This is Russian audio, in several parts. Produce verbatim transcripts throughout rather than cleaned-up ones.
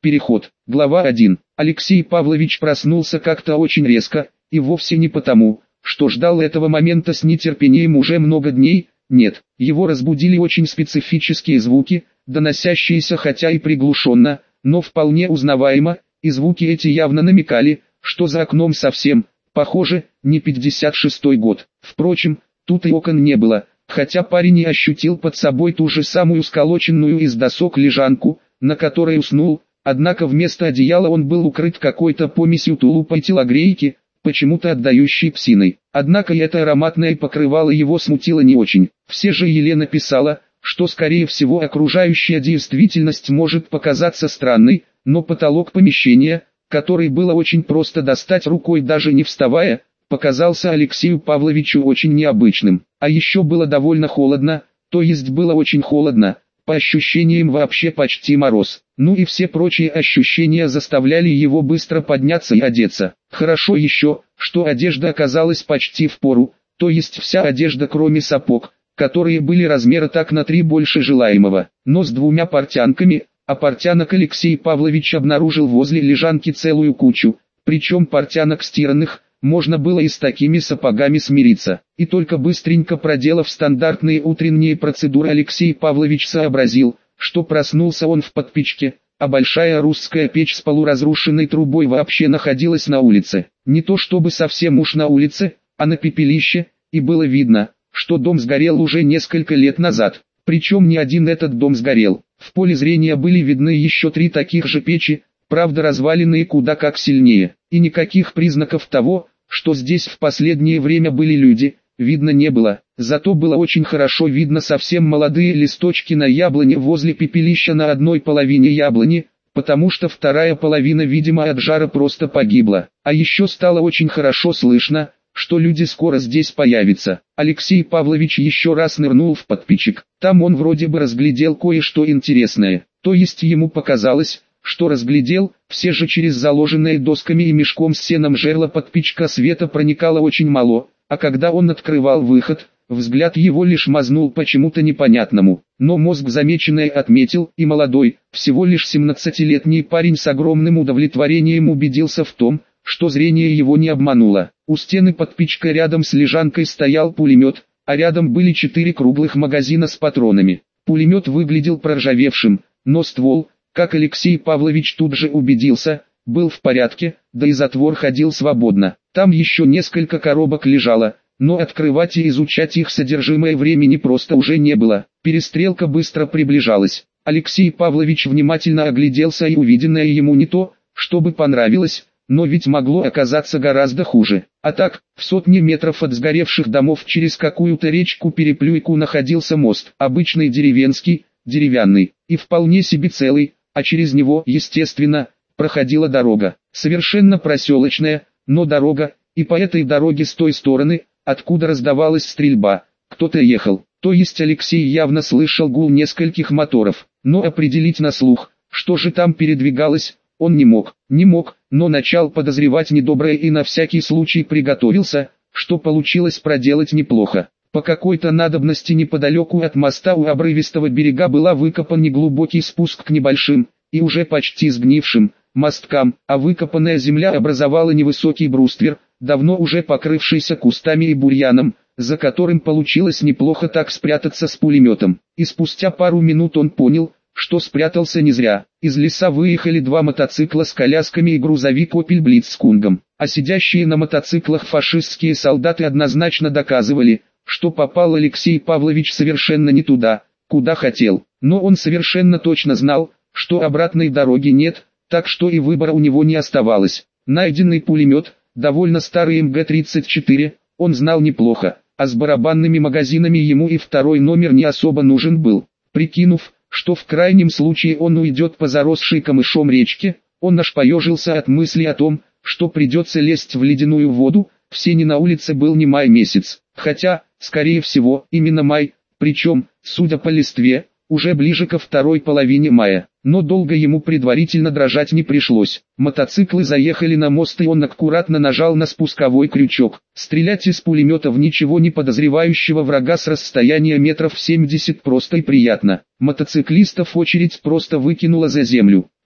Переход. Глава один. Алексей Павлович проснулся как-то очень резко, и вовсе не потому, что ждал этого момента с нетерпением уже много дней. Нет, его разбудили очень специфические звуки, доносящиеся хотя и приглушенно, но вполне узнаваемо, и звуки эти явно намекали, что за окном совсем, похоже, не пятьдесят шестой год. Впрочем, тут и окон не было, хотя парень и ощутил под собой ту же самую сколоченную из досок лежанку, на которой уснул, однако вместо одеяла он был укрыт какой-то помесью тулупа и телогрейки, почему-то отдающей псиной. Однако и это ароматное покрывало его смутило не очень. Все же Елена писала, что скорее всего окружающая действительность может показаться странной, но потолок помещения, который было очень просто достать рукой даже не вставая, показался Алексею Павловичу очень необычным. А еще было довольно холодно, то есть было очень холодно, по ощущениям вообще почти мороз. Ну и все прочие ощущения заставляли его быстро подняться и одеться. Хорошо еще, что одежда оказалась почти впору, то есть вся одежда кроме сапог, которые были размера так на три больше желаемого, но с двумя портянками, а портянок Алексей Павлович обнаружил возле лежанки целую кучу, причем портянок стиранных, можно было и с такими сапогами смириться. И только быстренько проделав стандартные утренние процедуры, Алексей Павлович сообразил, что проснулся он в подпечке, а большая русская печь с полуразрушенной трубой вообще находилась на улице. Не то чтобы совсем уж на улице, а на пепелище, и было видно, что дом сгорел уже несколько лет назад. Причем не один этот дом сгорел. В поле зрения были видны еще три таких же печи, правда разваленные куда как сильнее. И никаких признаков того, что здесь в последнее время были люди, видно не было. Зато было очень хорошо видно совсем молодые листочки на яблоне возле пепелища на одной половине яблони, потому что вторая половина, видимо, от жара просто погибла. А еще стало очень хорошо слышно, что люди скоро здесь появятся. Алексей Павлович еще раз нырнул в подпечек. Там он вроде бы разглядел кое-что интересное. То есть ему показалось, что разглядел, все же через заложенное досками и мешком с сеном жерло подпечка света проникало очень мало, а когда он открывал выход, взгляд его лишь мазнул почему-то непонятному. Но мозг замеченное отметил, и молодой, всего лишь семнадцатилетний парень с огромным удовлетворением убедился в том, что зрение его не обмануло. У стены подпечка рядом с лежанкой стоял пулемет, а рядом были четыре круглых магазина с патронами. Пулемет выглядел проржавевшим, но ствол, как Алексей Павлович тут же убедился, был в порядке, да и затвор ходил свободно. Там еще несколько коробок лежало, но открывать и изучать их содержимое времени просто уже не было. Перестрелка быстро приближалась. Алексей Павлович внимательно огляделся, и увиденное ему не то, чтобы понравилось, но ведь могло оказаться гораздо хуже. А так, в сотне метров от сгоревших домов через какую-то речку-переплюйку находился мост. Обычный деревенский, деревянный, и вполне себе целый, а через него, естественно, проходила дорога. Совершенно проселочная, но дорога, и по этой дороге с той стороны, откуда раздавалась стрельба, кто-то ехал. То есть Алексей явно слышал гул нескольких моторов, но определить на слух, что же там передвигалось, он не мог. Не мог, но начал подозревать недоброе и на всякий случай приготовился, что получилось проделать неплохо. По какой-то надобности неподалеку от моста у обрывистого берега была выкопан неглубокий спуск к небольшим, и уже почти сгнившим, мосткам, а выкопанная земля образовала невысокий бруствер, давно уже покрывшийся кустами и бурьяном, за которым получилось неплохо так спрятаться с пулеметом. И спустя пару минут он понял, что спрятался не зря. Из леса выехали два мотоцикла с колясками и грузовик «Опель Блиц» с кунгом, а сидящие на мотоциклах фашистские солдаты однозначно доказывали, что попал Алексей Павлович совершенно не туда, куда хотел. Но он совершенно точно знал, что обратной дороги нет, так что и выбора у него не оставалось. Найденный пулемет, довольно старый эм гэ тридцать четыре, он знал неплохо, а с барабанными магазинами ему и второй номер не особо нужен был. Прикинув, что в крайнем случае он уйдет по заросшей камышом речке, он аж поежился от мысли о том, что придется лезть в ледяную воду. В сене на улице был не май месяц, хотя, скорее всего, именно май, причем, судя по листве, уже ближе ко второй половине мая. Но долго ему предварительно дрожать не пришлось. Мотоциклы заехали на мост, и он аккуратно нажал на спусковой крючок. Стрелять из пулемета в ничего не подозревающего врага с расстояния метров семьдесят просто и приятно. Мотоциклистов очередь просто выкинула за землю.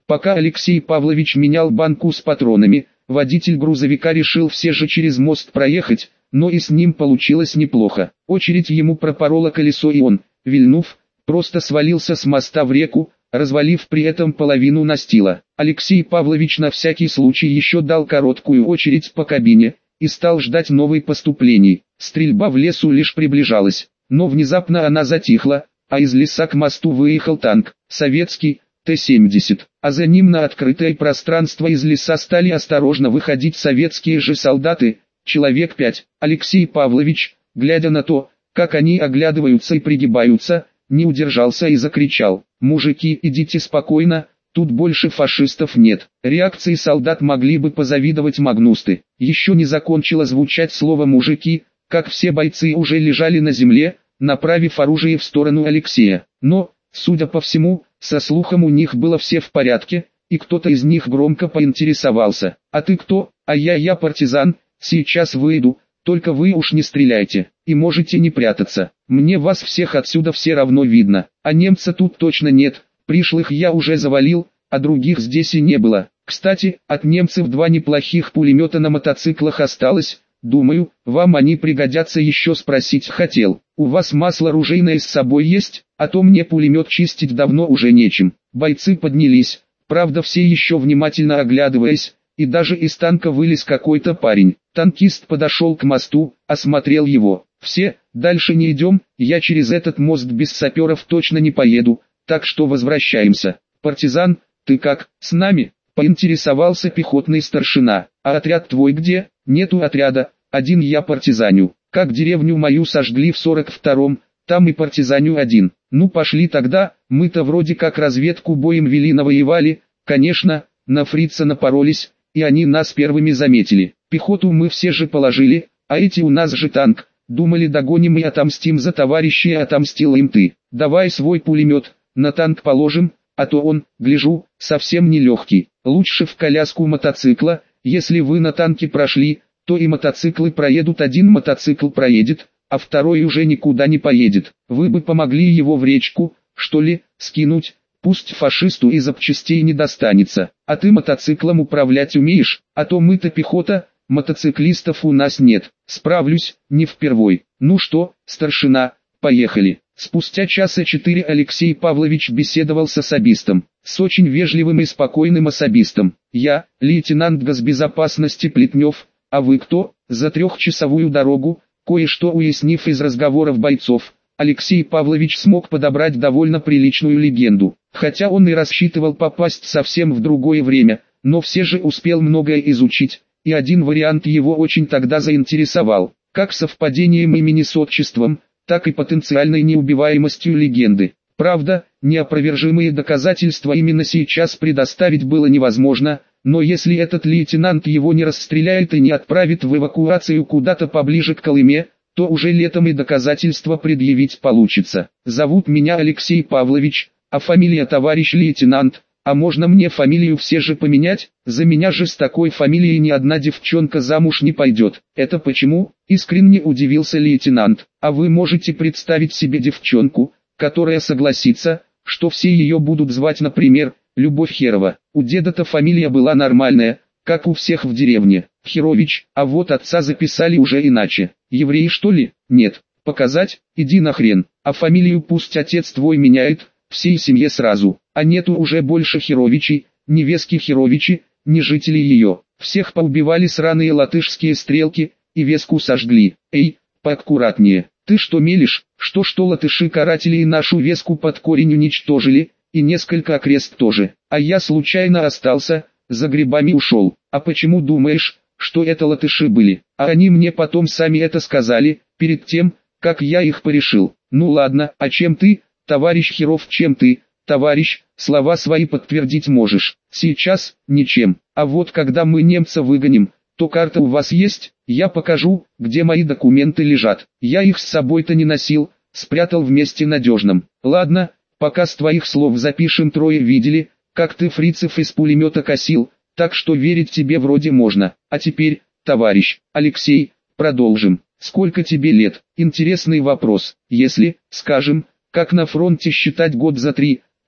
Пока Алексей Павлович менял банку с патронами, водитель грузовика решил все же через мост проехать, но и с ним получилось неплохо. Очередь ему пропорола колесо, и он, вильнув, просто свалился с моста в реку, развалив при этом половину настила. Алексей Павлович на всякий случай еще дал короткую очередь по кабине и стал ждать новых поступлений. Стрельба в лесу лишь приближалась, но внезапно она затихла, а из леса к мосту выехал танк, советский, Т семьдесят, а за ним на открытое пространство из леса стали осторожно выходить советские же солдаты, человек пять. Алексей Павлович, глядя на то, как они оглядываются и пригибаются, не удержался и закричал: «Мужики, идите спокойно, тут больше фашистов нет». Реакции солдат могли бы позавидовать Магнусты. Еще не закончило звучать слово «мужики», как все бойцы уже лежали на земле, направив оружие в сторону Алексея. Но, судя по всему, со слухом у них было все в порядке, и кто-то из них громко поинтересовался: «А ты кто?» «А я, я партизан, сейчас выйду, только вы уж не стреляйте, и можете не прятаться, мне вас всех отсюда все равно видно, а немца тут точно нет, пришлых я уже завалил, а других здесь и не было. Кстати, от немцев два неплохих пулемета на мотоциклах осталось, думаю, вам они пригодятся, еще спросить хотел, у вас масло ружейное с собой есть, а то мне пулемет чистить давно уже нечем». Бойцы поднялись, правда все еще внимательно оглядываясь, и даже из танка вылез какой-то парень. Танкист подошел к мосту, осмотрел его. «Все, дальше не идем, я через этот мост без саперов точно не поеду, так что возвращаемся». «Партизан, ты как, с нами?» — поинтересовался пехотный старшина. «А отряд твой где?» «Нету отряда, один я партизаню. Как деревню мою сожгли в сорок втором, там и партизаню один». «Ну пошли тогда, мы-то вроде как разведку боем вели, навоевали, конечно, на фрица напоролись, и они нас первыми заметили. Пехоту мы все же положили, а эти у нас же танк, думали догоним и отомстим за товарищей, отомстил им ты. Давай свой пулемет, на танк положим, а то он, гляжу, совсем не легкий. Лучше в коляску мотоцикла, если вы на танке прошли, то и мотоциклы проедут, один мотоцикл проедет, а второй уже никуда не поедет. Вы бы помогли его в речку, что ли, скинуть, пусть фашисту и запчастей не достанется. А ты мотоциклом управлять умеешь, а то мы-то пехота, мотоциклистов у нас нет. Справлюсь, не впервой. Ну что, старшина, поехали». Спустя часа четыре Алексей Павлович беседовал с особистом, с очень вежливым и спокойным особистом. «Я, лейтенант госбезопасности Плетнев, а вы кто?» За трехчасовую дорогу, кое-что уяснив из разговоров бойцов, Алексей Павлович смог подобрать довольно приличную легенду. Хотя он и рассчитывал попасть совсем в другое время, но все же успел многое изучить, и один вариант его очень тогда заинтересовал, как совпадением имени с отчеством, так и потенциальной неубиваемостью легенды. Правда, неопровержимые доказательства именно сейчас предоставить было невозможно, но если этот лейтенант его не расстреляет и не отправит в эвакуацию куда-то поближе к Колыме, то уже летом и доказательства предъявить получится. «Зовут меня Алексей Павлович, а фамилия товарищ лейтенант, а можно мне фамилию все же поменять? За меня же с такой фамилией ни одна девчонка замуж не пойдет». «Это почему?» — искренне удивился лейтенант. «А вы можете представить себе девчонку, которая согласится, что все ее будут звать, например, Любовь Херова? У деда-то фамилия была нормальная, как у всех в деревне, Херович, а вот отца записали уже иначе. Еврей что ли? Нет. Показать? Иди нахрен. А фамилию пусть отец твой меняет, всей семье сразу. А нету уже больше Херовичей, ни Вески Херовичи, ни жителей ее. Всех поубивали сраные латышские стрелки, и Веску сожгли. Эй, поаккуратнее. Ты что мелешь, что-что латыши-каратели и нашу Веску под корень уничтожили, и несколько окрест тоже. А я случайно остался, за грибами ушел. А почему думаешь, что это латыши были? А они мне потом сами это сказали, перед тем, как я их порешил. Ну ладно, а чем ты, товарищ Херов, чем ты, товарищ, слова свои подтвердить можешь? Сейчас, ничем. А вот когда мы немца выгоним, то карта у вас есть, я покажу, где мои документы лежат. Я их с собой-то не носил, спрятал в месте надежном. Ладно, пока с твоих слов запишем, трое видели, как ты фрицев из пулемета косил, так что верить тебе вроде можно. А теперь, товарищ Алексей, продолжим. Сколько тебе лет? Интересный вопрос. Если, скажем, как на фронте считать год за три,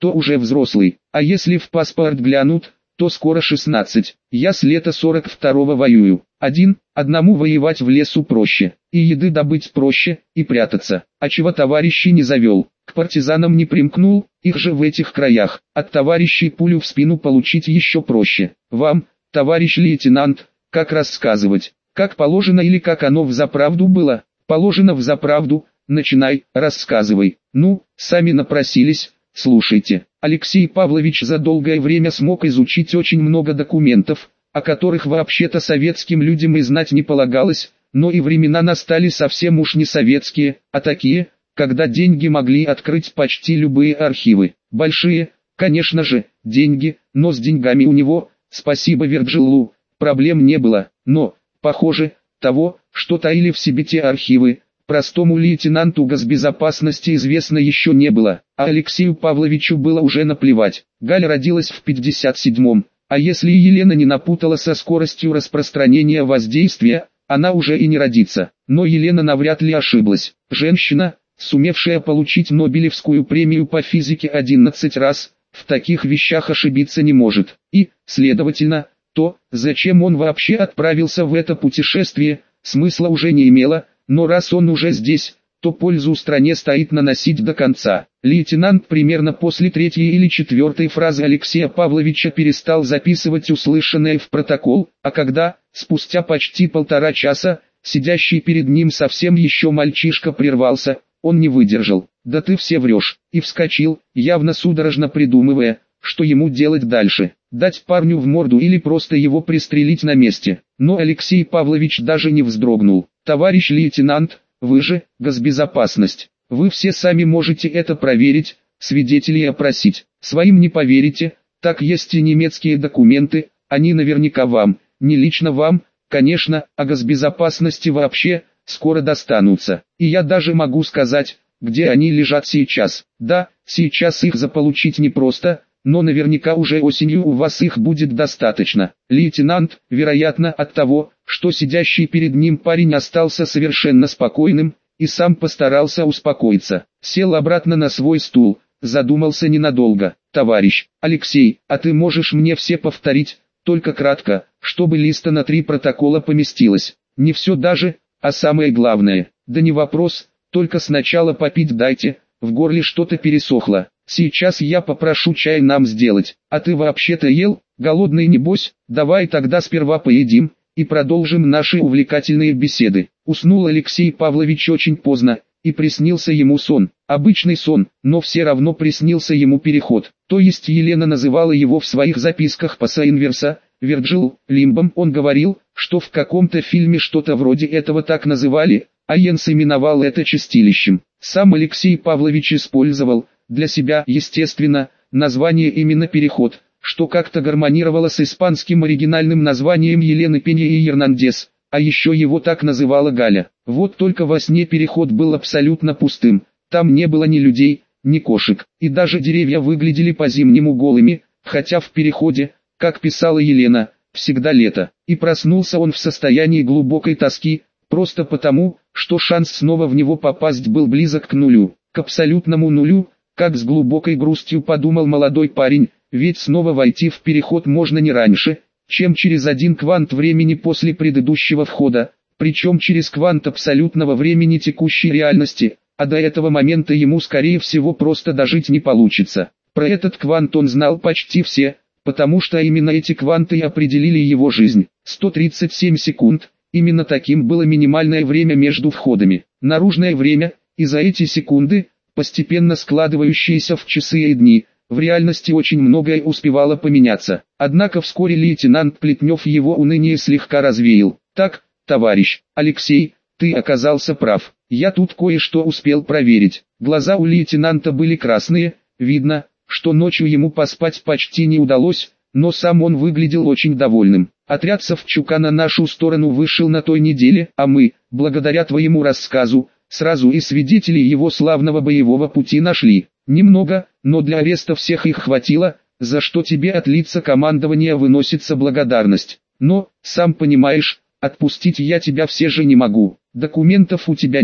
то уже взрослый, а если в паспорт глянут, то скоро шестнадцать. Я с лета сорок второго воюю. Один, одному воевать в лесу проще, и еды добыть проще, и прятаться. А чего товарищей не завел, к партизанам не примкнул, их же в этих краях. От товарищей пулю в спину получить еще проще. Вам, товарищ лейтенант, как рассказывать, как положено или как оно взаправду было? Положено взаправду, начинай, рассказывай. Ну, сами напросились. Слушайте, Алексей Павлович за долгое время смог изучить очень много документов, о которых вообще-то советским людям и знать не полагалось, но и времена настали совсем уж не советские, а такие, когда деньги могли открыть почти любые архивы. Большие, конечно же, деньги, но с деньгами у него, спасибо Верджилу, проблем не было, но, похоже, того, что таили в себе те архивы, простому лейтенанту госбезопасности известно еще не было, а Алексею Павловичу было уже наплевать. Галя родилась в пятьдесят седьмом, а если Елена не напутала со скоростью распространения воздействия, она уже и не родится. Но Елена навряд ли ошиблась. Женщина, сумевшая получить Нобелевскую премию по физике одиннадцать раз, в таких вещах ошибиться не может. И, следовательно, то, зачем он вообще отправился в это путешествие, смысла уже не имело. Но раз он уже здесь, то пользу стране стоит наносить до конца. Лейтенант примерно после третьей или четвертой фразы Алексея Павловича перестал записывать услышанное в протокол, а когда, спустя почти полтора часа, сидящий перед ним совсем еще мальчишка прервался, он не выдержал. «Да ты все врешь», и вскочил, явно судорожно придумывая, что ему делать дальше. Дать парню в морду или просто его пристрелить на месте. Но Алексей Павлович даже не вздрогнул. «Товарищ лейтенант, вы же, госбезопасность. Вы все сами можете это проверить, свидетелей опросить. Своим не поверите, так есть и немецкие документы, они наверняка вам, не лично вам, конечно, о госбезопасности вообще, скоро достанутся. И я даже могу сказать, где они лежат сейчас. Да, сейчас их заполучить непросто, но наверняка уже осенью у вас их будет достаточно». Лейтенант, вероятно от того, что сидящий перед ним парень остался совершенно спокойным, и сам постарался успокоиться, сел обратно на свой стул, задумался ненадолго. «Товарищ, Алексей, а ты можешь мне все повторить, только кратко, чтобы листа на три протокола поместилось? Не все даже, а самое главное». «Да не вопрос, только сначала попить дайте, в горле что-то пересохло. Сейчас я попрошу чай нам сделать. А ты вообще-то ел, голодный небось? Давай тогда сперва поедим, и продолжим наши увлекательные беседы». Уснул Алексей Павлович очень поздно, и приснился ему сон. Обычный сон, но все равно приснился ему переход. То есть Елена называла его в своих записках Пассаинверса, Верджил, Лимбом. Он говорил, что в каком-то фильме что-то вроде этого так называли, а Йенс именовал это чистилищем. Сам Алексей Павлович использовал, для себя, естественно, название именно «Переход», что как-то гармонировало с испанским оригинальным названием Елены Пенья и Ернандес, а еще его так называла Галя. Вот только во сне переход был абсолютно пустым, там не было ни людей, ни кошек, и даже деревья выглядели по-зимнему голыми, хотя в переходе, как писала Елена, всегда лето. И проснулся он в состоянии глубокой тоски, просто потому, что шанс снова в него попасть был близок к нулю, к абсолютному нулю. Как с глубокой грустью подумал молодой парень, ведь снова войти в переход можно не раньше, чем через один квант времени после предыдущего входа, причем через квант абсолютного времени текущей реальности, а до этого момента ему скорее всего просто дожить не получится. Про этот квант он знал почти все, потому что именно эти кванты и определили его жизнь. сто тридцать семь секунд, именно таким было минимальное время между входами. Наружное время, и за эти секунды, постепенно складывающиеся в часы и дни, в реальности очень многое успевало поменяться. Однако вскоре лейтенант Плетнев его уныние слегка развеял. «Так, товарищ Алексей, ты оказался прав. Я тут кое-что успел проверить». Глаза у лейтенанта были красные, видно, что ночью ему поспать почти не удалось, но сам он выглядел очень довольным. «Отряд Савчука на нашу сторону вышел на той неделе, а мы, благодаря твоему рассказу, сразу и свидетелей его славного боевого пути нашли. Немного, но для ареста всех их хватило, за что тебе от лица командования выносится благодарность. Но, сам понимаешь, отпустить я тебя все же не могу. Документов у тебя нет,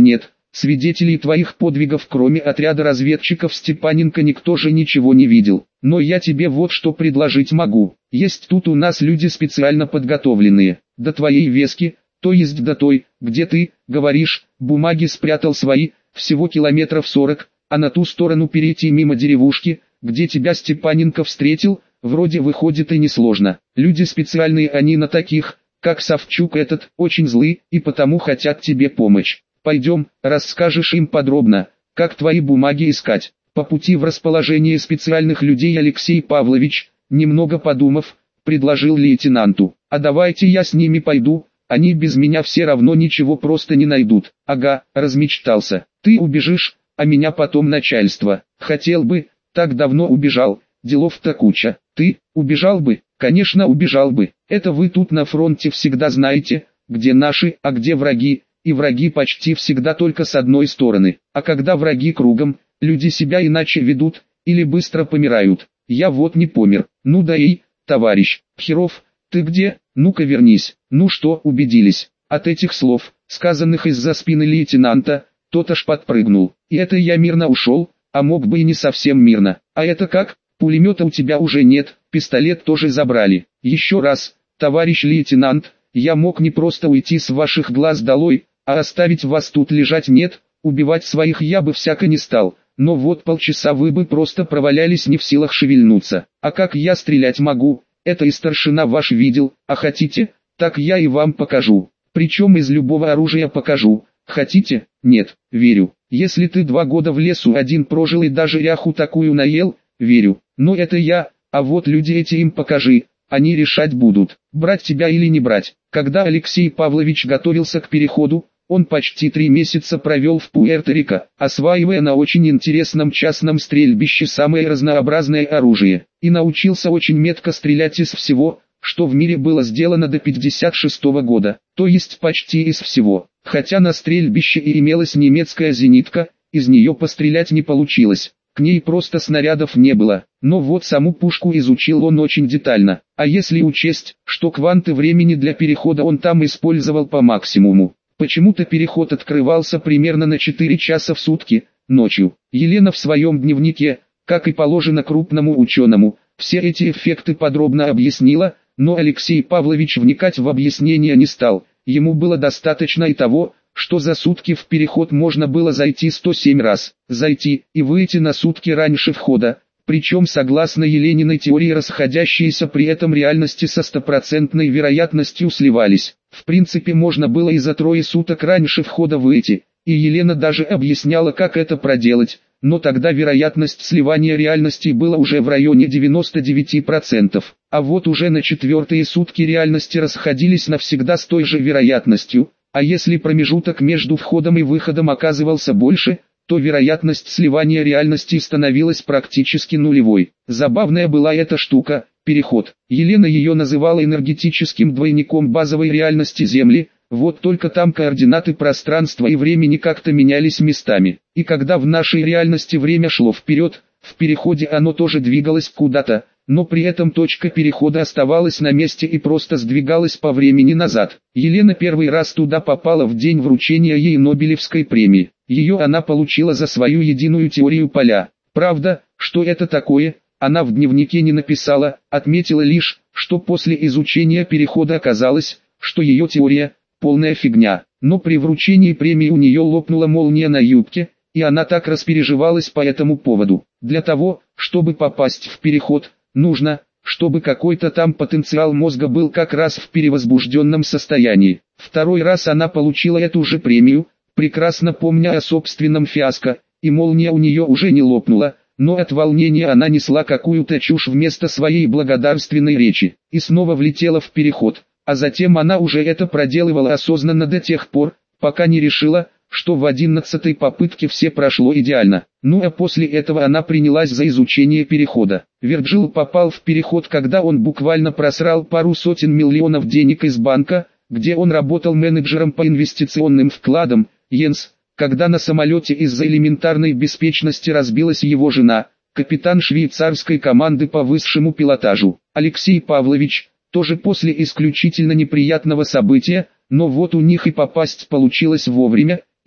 свидетелей твоих подвигов кроме отряда разведчиков Степаненко никто же ничего не видел. Но я тебе вот что предложить могу. Есть тут у нас люди специально подготовленные. До твоей вески, то есть до той, где ты, говоришь, бумаги спрятал свои, всего километров сорок, а на ту сторону перейти мимо деревушки, где тебя Степаненко встретил, вроде выходит и несложно. Люди специальные, они на таких, как Савчук этот, очень злы, и потому хотят тебе помочь. Пойдем, расскажешь им подробно, как твои бумаги искать. По пути в расположение специальных людей Алексей Павлович, немного подумав, предложил лейтенанту: а давайте я с ними пойду, они без меня все равно ничего просто не найдут. Ага, размечтался. Ты убежишь, а меня потом начальство. Хотел бы, так давно убежал, делов-то куча. Ты, убежал бы? Конечно убежал бы. Это вы тут на фронте всегда знаете, где наши, а где враги, и враги почти всегда только с одной стороны. А когда враги кругом, люди себя иначе ведут, или быстро помирают. Я вот не помер. Ну да и, товарищ, Херов, ты где? Ну-ка вернись. Ну что, убедились? От этих слов, сказанных из-за спины лейтенанта, тот аж подпрыгнул. И это я мирно ушел, а мог бы и не совсем мирно. А это как? Пулемета у тебя уже нет, пистолет тоже забрали. Еще раз, товарищ лейтенант, я мог не просто уйти с ваших глаз долой, а оставить вас тут лежать. Нет, убивать своих я бы всяко не стал, но вот полчаса вы бы просто провалялись не в силах шевельнуться. А как я стрелять могу, это и старшина ваш видел, а хотите, так я и вам покажу. Причем из любого оружия покажу. Хотите? Нет, верю. Если ты два года в лесу один прожил и даже ряху такую наел, верю. Но это я, а вот люди эти им покажи, они решать будут, брать тебя или не брать. Когда Алексей Павлович готовился к переходу, он почти три месяца провел в Пуэрто-Рико, осваивая на очень интересном частном стрельбище самое разнообразное оружие, и научился очень метко стрелять из всего, что в мире было сделано до пятьдесят шестого года, то есть почти из всего. Хотя на стрельбище и имелась немецкая зенитка, из нее пострелять не получилось, к ней просто снарядов не было, но вот саму пушку изучил он очень детально, а если учесть, что кванты времени для перехода он там использовал по максимуму, почему-то переход открывался примерно на четыре часа в сутки, ночью. Елена в своем дневнике, как и положено крупному ученому, все эти эффекты подробно объяснила, но Алексей Павлович вникать в объяснение не стал, ему было достаточно и того, что за сутки в переход можно было зайти сто семь раз, зайти и выйти на сутки раньше входа, причем согласно Елениной теории расходящиеся при этом реальности со стопроцентной вероятностью сливались. В принципе можно было и за трое суток раньше входа выйти, и Елена даже объясняла, как это проделать, но тогда вероятность сливания реальностей была уже в районе девяноста девяти процентов, а вот уже на четвертые сутки реальности расходились навсегда с той же вероятностью, а если промежуток между входом и выходом оказывался больше, то вероятность сливания реальностей становилась практически нулевой. Забавная была эта штука, переход. Елена ее называла энергетическим двойником базовой реальности Земли, вот только там координаты пространства и времени как-то менялись местами. И когда в нашей реальности время шло вперед, в переходе оно тоже двигалось куда-то, но при этом точка перехода оставалась на месте и просто сдвигалась по времени назад. Елена первый раз туда попала в день вручения ей Нобелевской премии. Ее она получила за свою единую теорию поля. Правда, что это такое, она в дневнике не написала, отметила лишь, что после изучения перехода оказалось, что ее теория – полная фигня. Но при вручении премии у нее лопнула молния на юбке, и она так распереживалась по этому поводу. Для того, чтобы попасть в переход, нужно, чтобы какой-то там потенциал мозга был как раз в перевозбужденном состоянии. Второй раз она получила эту же премию, прекрасно помня о собственном фиаско, и молния у нее уже не лопнула, но от волнения она несла какую-то чушь вместо своей благодарственной речи, и снова влетела в переход, а затем она уже это проделывала осознанно до тех пор, пока не решила, что в одиннадцатой попытке все прошло идеально. Ну а после этого она принялась за изучение перехода. Вирджил попал в переход, когда он буквально просрал пару сотен миллионов денег из банка, где он работал менеджером по инвестиционным вкладам. Йенс, когда на самолете из-за элементарной беспечности разбилась его жена, капитан швейцарской команды по высшему пилотажу. Алексей Павлович, тоже после исключительно неприятного события, но вот у них и попасть получилось вовремя,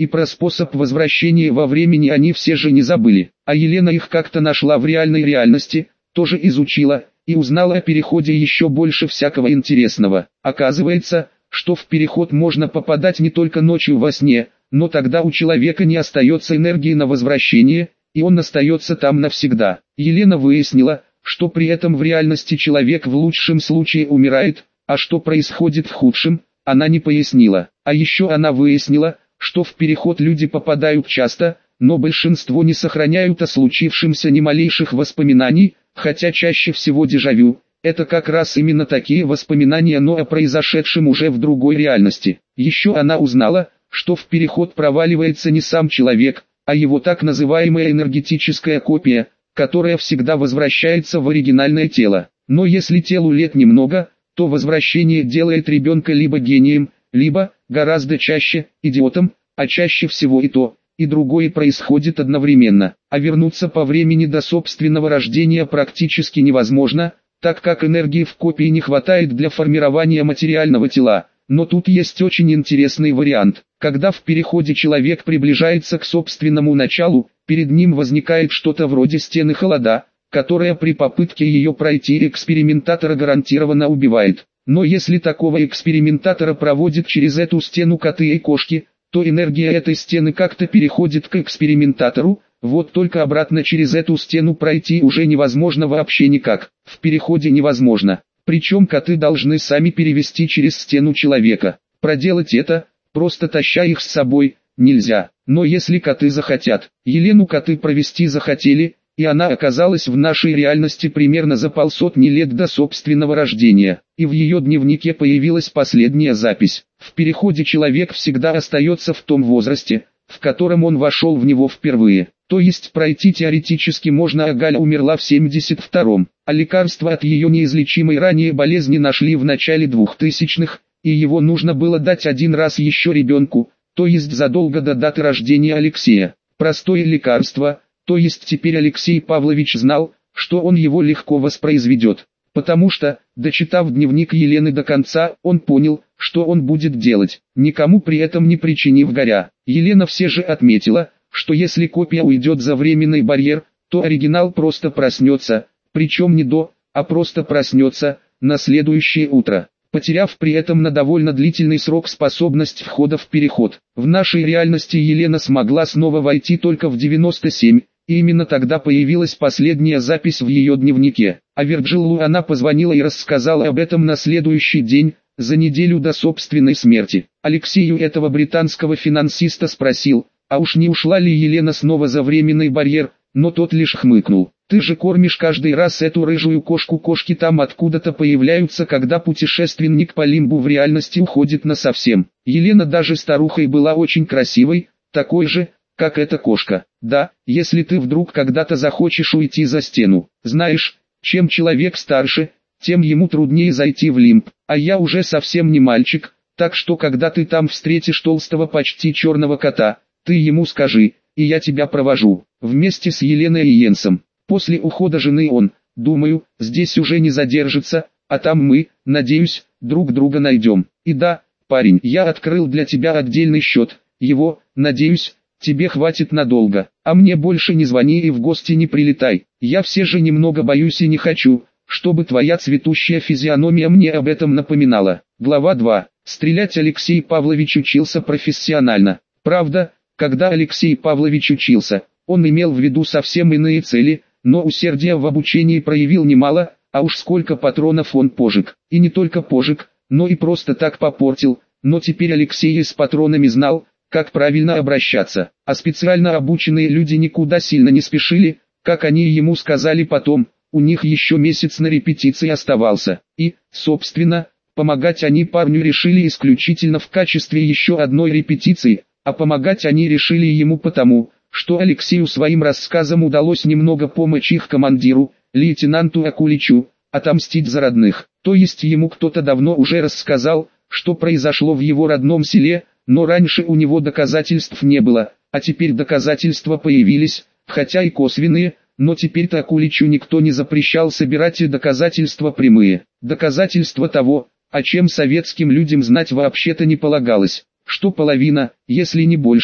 и про способ возвращения во времени они все же не забыли. А Елена их как-то нашла в реальной реальности, тоже изучила, и узнала о переходе еще больше всякого интересного. Оказывается, что в переход можно попадать не только ночью во сне, но тогда у человека не остается энергии на возвращение, и он остается там навсегда. Елена выяснила, что при этом в реальности человек в лучшем случае умирает, а что происходит в худшем, она не пояснила. А еще она выяснила, что в переход люди попадают часто, но большинство не сохраняют о случившемся ни малейших воспоминаний, хотя чаще всего дежавю. Это как раз именно такие воспоминания, но о произошедшем уже в другой реальности. Еще она узнала, что в переход проваливается не сам человек, а его так называемая энергетическая копия, которая всегда возвращается в оригинальное тело. Но если телу лет немного, то возвращение делает ребенка либо гением, либо, гораздо чаще, идиотом, а чаще всего и то, и другое происходит одновременно. А вернуться по времени до собственного рождения практически невозможно, так как энергии в копии не хватает для формирования материального тела. Но тут есть очень интересный вариант. Когда в переходе человек приближается к собственному началу, перед ним возникает что-то вроде стены холода, которая при попытке ее пройти экспериментатора гарантированно убивает. Но если такого экспериментатора проводят через эту стену коты и кошки, то энергия этой стены как-то переходит к экспериментатору, вот только обратно через эту стену пройти уже невозможно вообще никак. В переходе невозможно. Причем коты должны сами перевести через стену человека. Проделать это, просто таща их с собой, нельзя. Но если коты захотят, Елену коты провести захотели, и она оказалась в нашей реальности примерно за полсотни лет до собственного рождения. И в ее дневнике появилась последняя запись. В переходе человек всегда остается в том возрасте, в котором он вошел в него впервые. То есть пройти теоретически можно, а Галя умерла в семьдесят втором, а лекарство от ее неизлечимой ранее болезни нашли в начале двухтысячных, и его нужно было дать один раз еще ребенку, то есть задолго до даты рождения Алексея. Простое лекарство, то есть теперь Алексей Павлович знал, что он его легко воспроизведет. Потому что, дочитав дневник Елены до конца, он понял, что он будет делать, никому при этом не причинив горя. Елена все же отметила, что если копия уйдет за временный барьер, то оригинал просто проснется, причем не до, а просто проснется, на следующее утро, потеряв при этом на довольно длительный срок способность входа в переход. В нашей реальности Елена смогла снова войти только в девяносто семь, и именно тогда появилась последняя запись в ее дневнике. А Вирджилу она позвонила и рассказала об этом на следующий день, за неделю до собственной смерти. Алексею этого британского финансиста спросил, а уж не ушла ли Елена снова за временный барьер, но тот лишь хмыкнул. «Ты же кормишь каждый раз эту рыжую кошку, кошки там откуда-то появляются, когда путешественник по лимбу в реальности уходит насовсем». Елена даже старухой была очень красивой, такой же, как эта кошка. Да, если ты вдруг когда-то захочешь уйти за стену. Знаешь, чем человек старше, тем ему труднее зайти в лимб, а я уже совсем не мальчик, так что когда ты там встретишь толстого почти черного кота, ты ему скажи, и я тебя провожу, вместе с Еленой и Йенсом. После ухода жены он, думаю, здесь уже не задержится, а там мы, надеюсь, друг друга найдем. И да, парень, я открыл для тебя отдельный счет, его, надеюсь, тебе хватит надолго, а мне больше не звони и в гости не прилетай. Я все же немного боюсь и не хочу, чтобы твоя цветущая физиономия мне об этом напоминала. Глава два. Стрелять Алексей Павлович учился профессионально. Правда, когда Алексей Павлович учился, он имел в виду совсем иные цели, но усердия в обучении проявил немало, а уж сколько патронов он пожег. И не только пожег, но и просто так попортил, но теперь Алексей и с патронами знал, как правильно обращаться. А специально обученные люди никуда сильно не спешили, как они ему сказали потом, у них еще месяц на репетиции оставался. И, собственно, помогать они парню решили исключительно в качестве еще одной репетиции, а помогать они решили ему потому, что Алексею своим рассказом удалось немного помочь их командиру, лейтенанту Акуличу, отомстить за родных. То есть ему кто-то давно уже рассказал, что произошло в его родном селе, но раньше у него доказательств не было, а теперь доказательства появились, хотя и косвенные, но теперь-то Акуличу никто не запрещал собирать и доказательства прямые. Доказательства того, о чем советским людям знать вообще-то не полагалось, что половина, если не больше,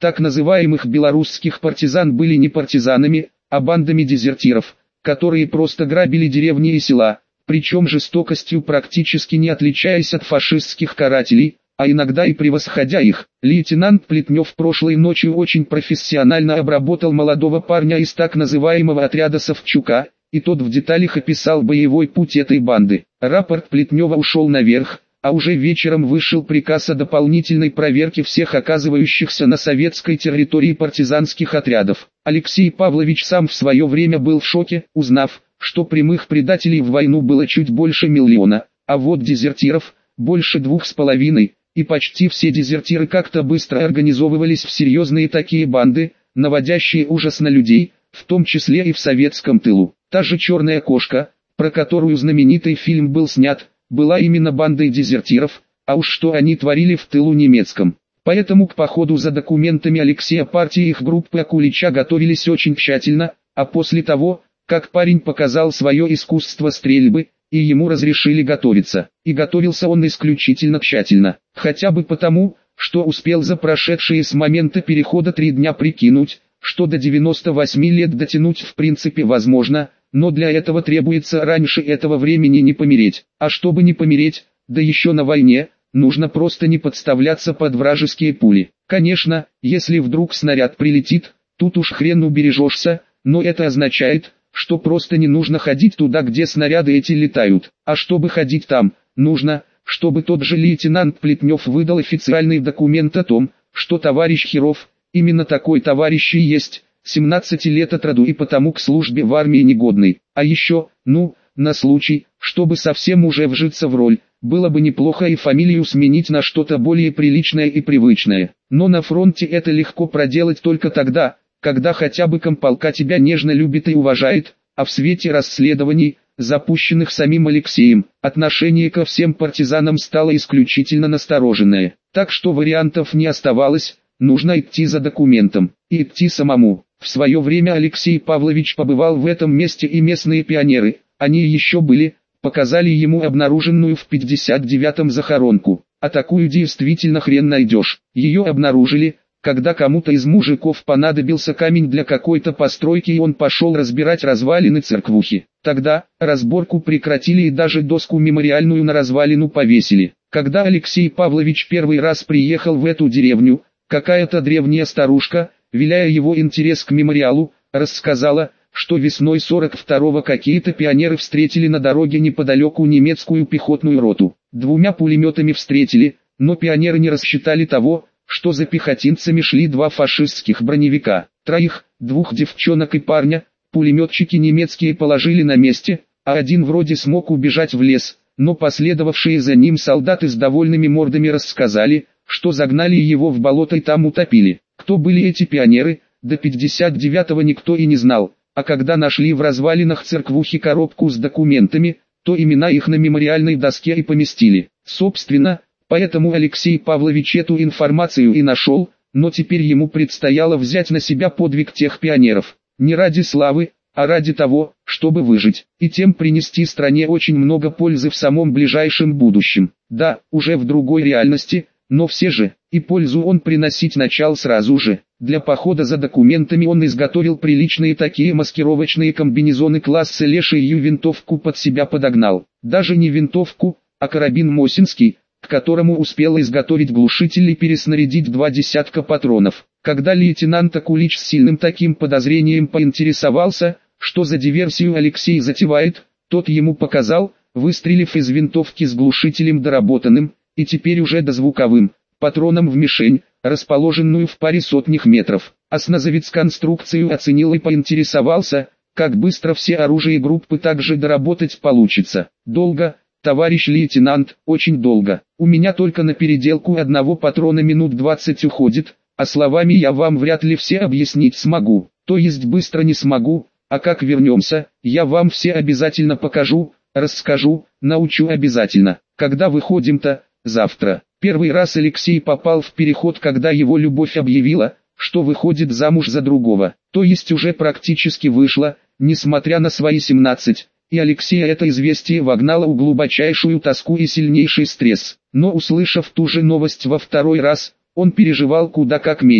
так называемых белорусских партизан были не партизанами, а бандами дезертиров, которые просто грабили деревни и села, причем жестокостью практически не отличаясь от фашистских карателей, а иногда и превосходя их. Лейтенант Плетнев прошлой ночью очень профессионально обработал молодого парня из так называемого отряда Савчука, и тот в деталях описал боевой путь этой банды. Рапорт Плетнева ушел наверх, а уже вечером вышел приказ о дополнительной проверке всех оказывающихся на советской территории партизанских отрядов. Алексей Павлович сам в свое время был в шоке, узнав, что прямых предателей в войну было чуть больше миллиона, а вот дезертиров – больше двух с половиной, и почти все дезертиры как-то быстро организовывались в серьезные такие банды, наводящие ужас на людей, в том числе и в советском тылу. Та же «Черная кошка», про которую знаменитый фильм был снят, была именно бандой дезертиров, а уж что они творили в тылу немецком. Поэтому к походу за документами Алексея партии и их группы Акулича готовились очень тщательно, а после того, как парень показал свое искусство стрельбы, и ему разрешили готовиться. И готовился он исключительно тщательно, хотя бы потому, что успел за прошедшие с момента перехода три дня прикинуть, что до девяноста восьми лет дотянуть в принципе возможно, но для этого требуется раньше этого времени не помереть. А чтобы не помереть, да еще на войне, нужно просто не подставляться под вражеские пули. Конечно, если вдруг снаряд прилетит, тут уж хрен убережешься, но это означает, что просто не нужно ходить туда, где снаряды эти летают. А чтобы ходить там, нужно, чтобы тот же лейтенант Плетнев выдал официальный документ о том, что товарищ Херов, именно такой товарищ и есть, семнадцати лет от роду и потому к службе в армии негодный. А еще, ну, на случай, чтобы совсем уже вжиться в роль, было бы неплохо и фамилию сменить на что-то более приличное и привычное. Но на фронте это легко проделать только тогда, когда хотя бы комполка тебя нежно любит и уважает, а в свете расследований, запущенных самим Алексеем, отношение ко всем партизанам стало исключительно настороженное. Так что вариантов не оставалось, нужно идти за документом, и идти самому. В свое время Алексей Павлович побывал в этом месте, и местные пионеры, они еще были, показали ему обнаруженную в пятьдесят девятом захоронку. А такую действительно хрен найдешь. Ее обнаружили, когда кому-то из мужиков понадобился камень для какой-то постройки, и он пошел разбирать развалины церквухи. Тогда разборку прекратили и даже доску мемориальную на развалину повесили. Когда Алексей Павлович первый раз приехал в эту деревню, какая-то древняя старушка, виляя его интерес к мемориалу, рассказала, что весной сорок второго какие-то пионеры встретили на дороге неподалеку немецкую пехотную роту. Двумя пулеметами встретили, но пионеры не рассчитали того, что за пехотинцами шли два фашистских броневика. Троих, двух девчонок и парня, пулеметчики немецкие положили на месте, а один вроде смог убежать в лес, но последовавшие за ним солдаты с довольными мордами рассказали, что загнали его в болото и там утопили. Кто были эти пионеры, до пятьдесят девятого никто и не знал, а когда нашли в развалинах церквухи коробку с документами, то имена их на мемориальной доске и поместили. Собственно, поэтому Алексей Павлович эту информацию и нашел, но теперь ему предстояло взять на себя подвиг тех пионеров, не ради славы, а ради того, чтобы выжить, и тем принести стране очень много пользы в самом ближайшем будущем. Да, уже в другой реальности, но все же, и пользу он приносить начал сразу же. Для похода за документами он изготовил приличные такие маскировочные комбинезоны класса Леший, и винтовку под себя подогнал. Даже не винтовку, а карабин Мосинский, к которому успел изготовить глушитель и переснарядить два десятка патронов. Когда лейтенант Акулич с сильным таким подозрением поинтересовался, что за диверсию Алексей затевает, тот ему показал, выстрелив из винтовки с глушителем доработанным, и теперь уже дозвуковым, патроном в мишень, расположенную в паре сотнях метров. Осназовец конструкцию оценил и поинтересовался, как быстро все оружие группы также доработать получится. Долго, товарищ лейтенант, очень долго. У меня только на переделку одного патрона минут двадцать уходит, а словами я вам вряд ли все объяснить смогу. То есть быстро не смогу, а как вернемся, я вам все обязательно покажу, расскажу, научу обязательно. Когда выходим-то? Завтра. Первый раз Алексей попал в переход, когда его любовь объявила, что выходит замуж за другого. То есть уже практически вышла, несмотря на свои семнадцать. И Алексея это известие вогнало в глубочайшую тоску и сильнейший стресс. Но услышав ту же новость во второй раз, он переживал куда как меньше.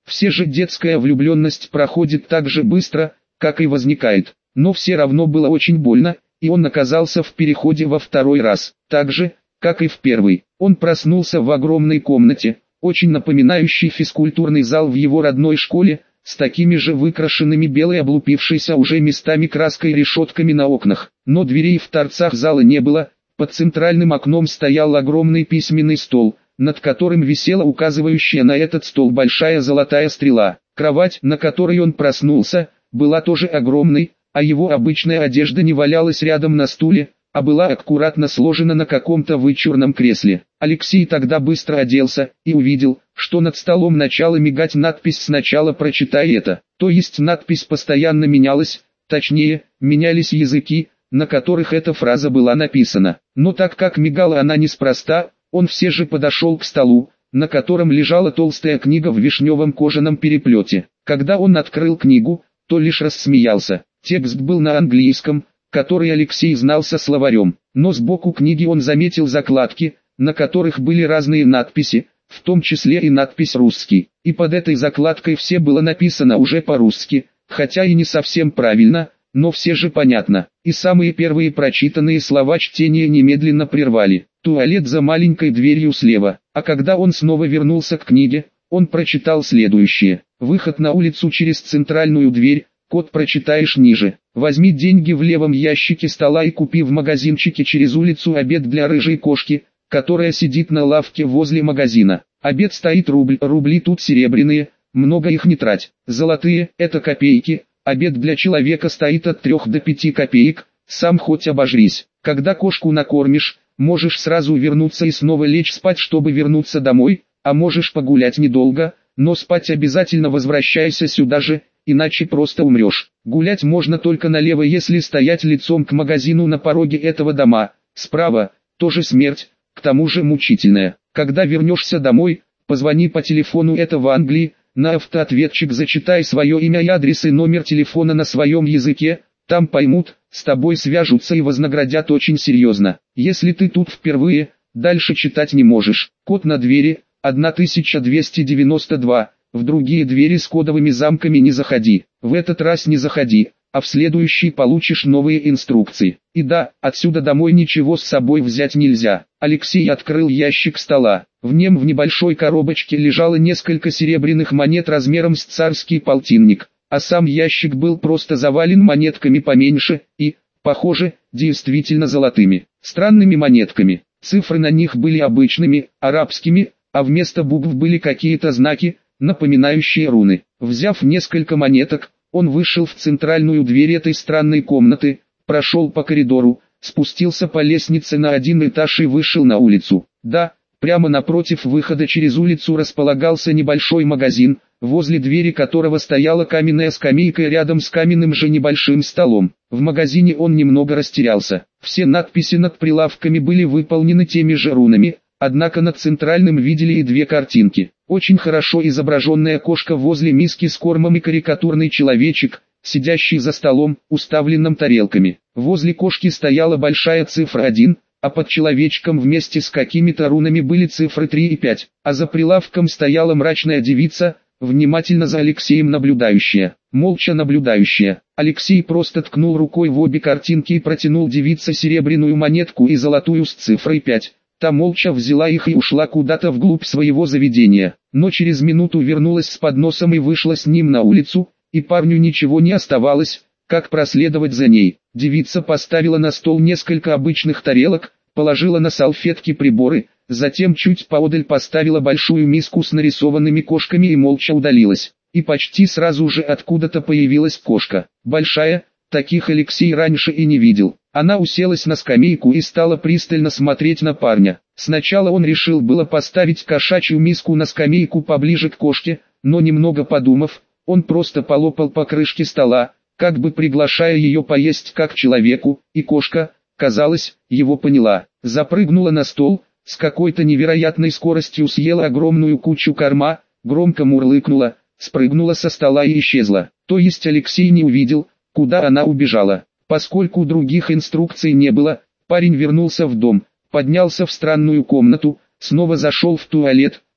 Все же детская влюбленность проходит так же быстро, как и возникает. Но все равно было очень больно, и он оказался в переходе во второй раз. Так же, как и в первый. Он проснулся в огромной комнате, очень напоминающей физкультурный зал в его родной школе, с такими же выкрашенными белой облупившейся уже местами краской решетками на окнах. Но дверей в торцах зала не было, под центральным окном стоял огромный письменный стол, над которым висела указывающая на этот стол большая золотая стрела. Кровать, на которой он проснулся, была тоже огромной, а его обычная одежда не валялась рядом на стуле, а была аккуратно сложена на каком-то вычурном кресле. Алексей тогда быстро оделся и увидел, что над столом начала мигать надпись «Сначала прочитай это». То есть надпись постоянно менялась, точнее, менялись языки, на которых эта фраза была написана. Но так как мигала она неспроста, он все же подошел к столу, на котором лежала толстая книга в вишневом кожаном переплете. Когда он открыл книгу, то лишь рассмеялся. Текст был на английском, который Алексей знал со словарем, но сбоку книги он заметил закладки, на которых были разные надписи, в том числе и надпись «Русский». И под этой закладкой все было написано уже по-русски, хотя и не совсем правильно, но все же понятно. И самые первые прочитанные слова чтения немедленно прервали. Туалет за маленькой дверью слева. А когда он снова вернулся к книге, он прочитал следующее. Выход на улицу через центральную дверь. Код прочитаешь ниже. Возьми деньги в левом ящике стола и купи в магазинчике через улицу обед для рыжей кошки, которая сидит на лавке возле магазина. Обед стоит рубль, рубли тут серебряные, много их не трать. Золотые – это копейки, обед для человека стоит от трех до пяти копеек, сам хоть обожрись. Когда кошку накормишь, можешь сразу вернуться и снова лечь спать, чтобы вернуться домой, а можешь погулять недолго, но спать обязательно возвращайся сюда же, иначе просто умрешь. Гулять можно только налево, если стоять лицом к магазину на пороге этого дома, справа – тоже смерть, к тому же мучительная. Когда вернешься домой, позвони по телефону, это в Англии, на автоответчик зачитай свое имя и адрес и номер телефона на своем языке, там поймут, с тобой свяжутся и вознаградят очень серьезно. Если ты тут впервые, дальше читать не можешь. Код на двери тысяча двести девяносто два. В другие двери с кодовыми замками не заходи. В этот раз не заходи, а в следующий получишь новые инструкции. И да, отсюда домой ничего с собой взять нельзя. Алексей открыл ящик стола. В нем в небольшой коробочке лежало несколько серебряных монет размером с царский полтинник, а сам ящик был просто завален монетками поменьше и, похоже, действительно золотыми. Странными монетками. Цифры на них были обычными, арабскими, а вместо букв были какие-то знаки, напоминающие руны. Взяв несколько монеток, он вышел в центральную дверь этой странной комнаты, прошел по коридору, спустился по лестнице на один этаж и вышел на улицу. Да, прямо напротив выхода через улицу располагался небольшой магазин, возле двери которого стояла каменная скамейка рядом с каменным же небольшим столом. В магазине он немного растерялся. Все надписи над прилавками были выполнены теми же рунами, однако над центральным видели и две картинки. Очень хорошо изображенная кошка возле миски с кормом и карикатурный человечек, сидящий за столом, уставленным тарелками. Возле кошки стояла большая цифра один, а под человечком вместе с какими-то рунами были цифры три и пять, а за прилавком стояла мрачная девица, внимательно за Алексеем наблюдающая, молча наблюдающая. Алексей просто ткнул рукой в обе картинки и протянул девице серебряную монетку и золотую с цифрой пять. Та молча взяла их и ушла куда-то вглубь своего заведения, но через минуту вернулась с подносом и вышла с ним на улицу, и парню ничего не оставалось, как проследовать за ней. Девица поставила на стол несколько обычных тарелок, положила на салфетки приборы, затем чуть поодаль поставила большую миску с нарисованными кошками и молча удалилась. И почти сразу же откуда-то появилась кошка. Большая, таких Алексей раньше и не видел. Она уселась на скамейку и стала пристально смотреть на парня. Сначала он решил было поставить кошачью миску на скамейку поближе к кошке, но немного подумав, он просто полопал по крышке стола, как бы приглашая ее поесть как человеку, и кошка, казалось, его поняла. Запрыгнула на стол, с какой-то невероятной скоростью съела огромную кучу корма, громко мурлыкнула, спрыгнула со стола и исчезла. То есть Алексей не увидел, куда она убежала. Поскольку других инструкций не было, парень вернулся в дом, поднялся в странную комнату, снова зашел в туалет,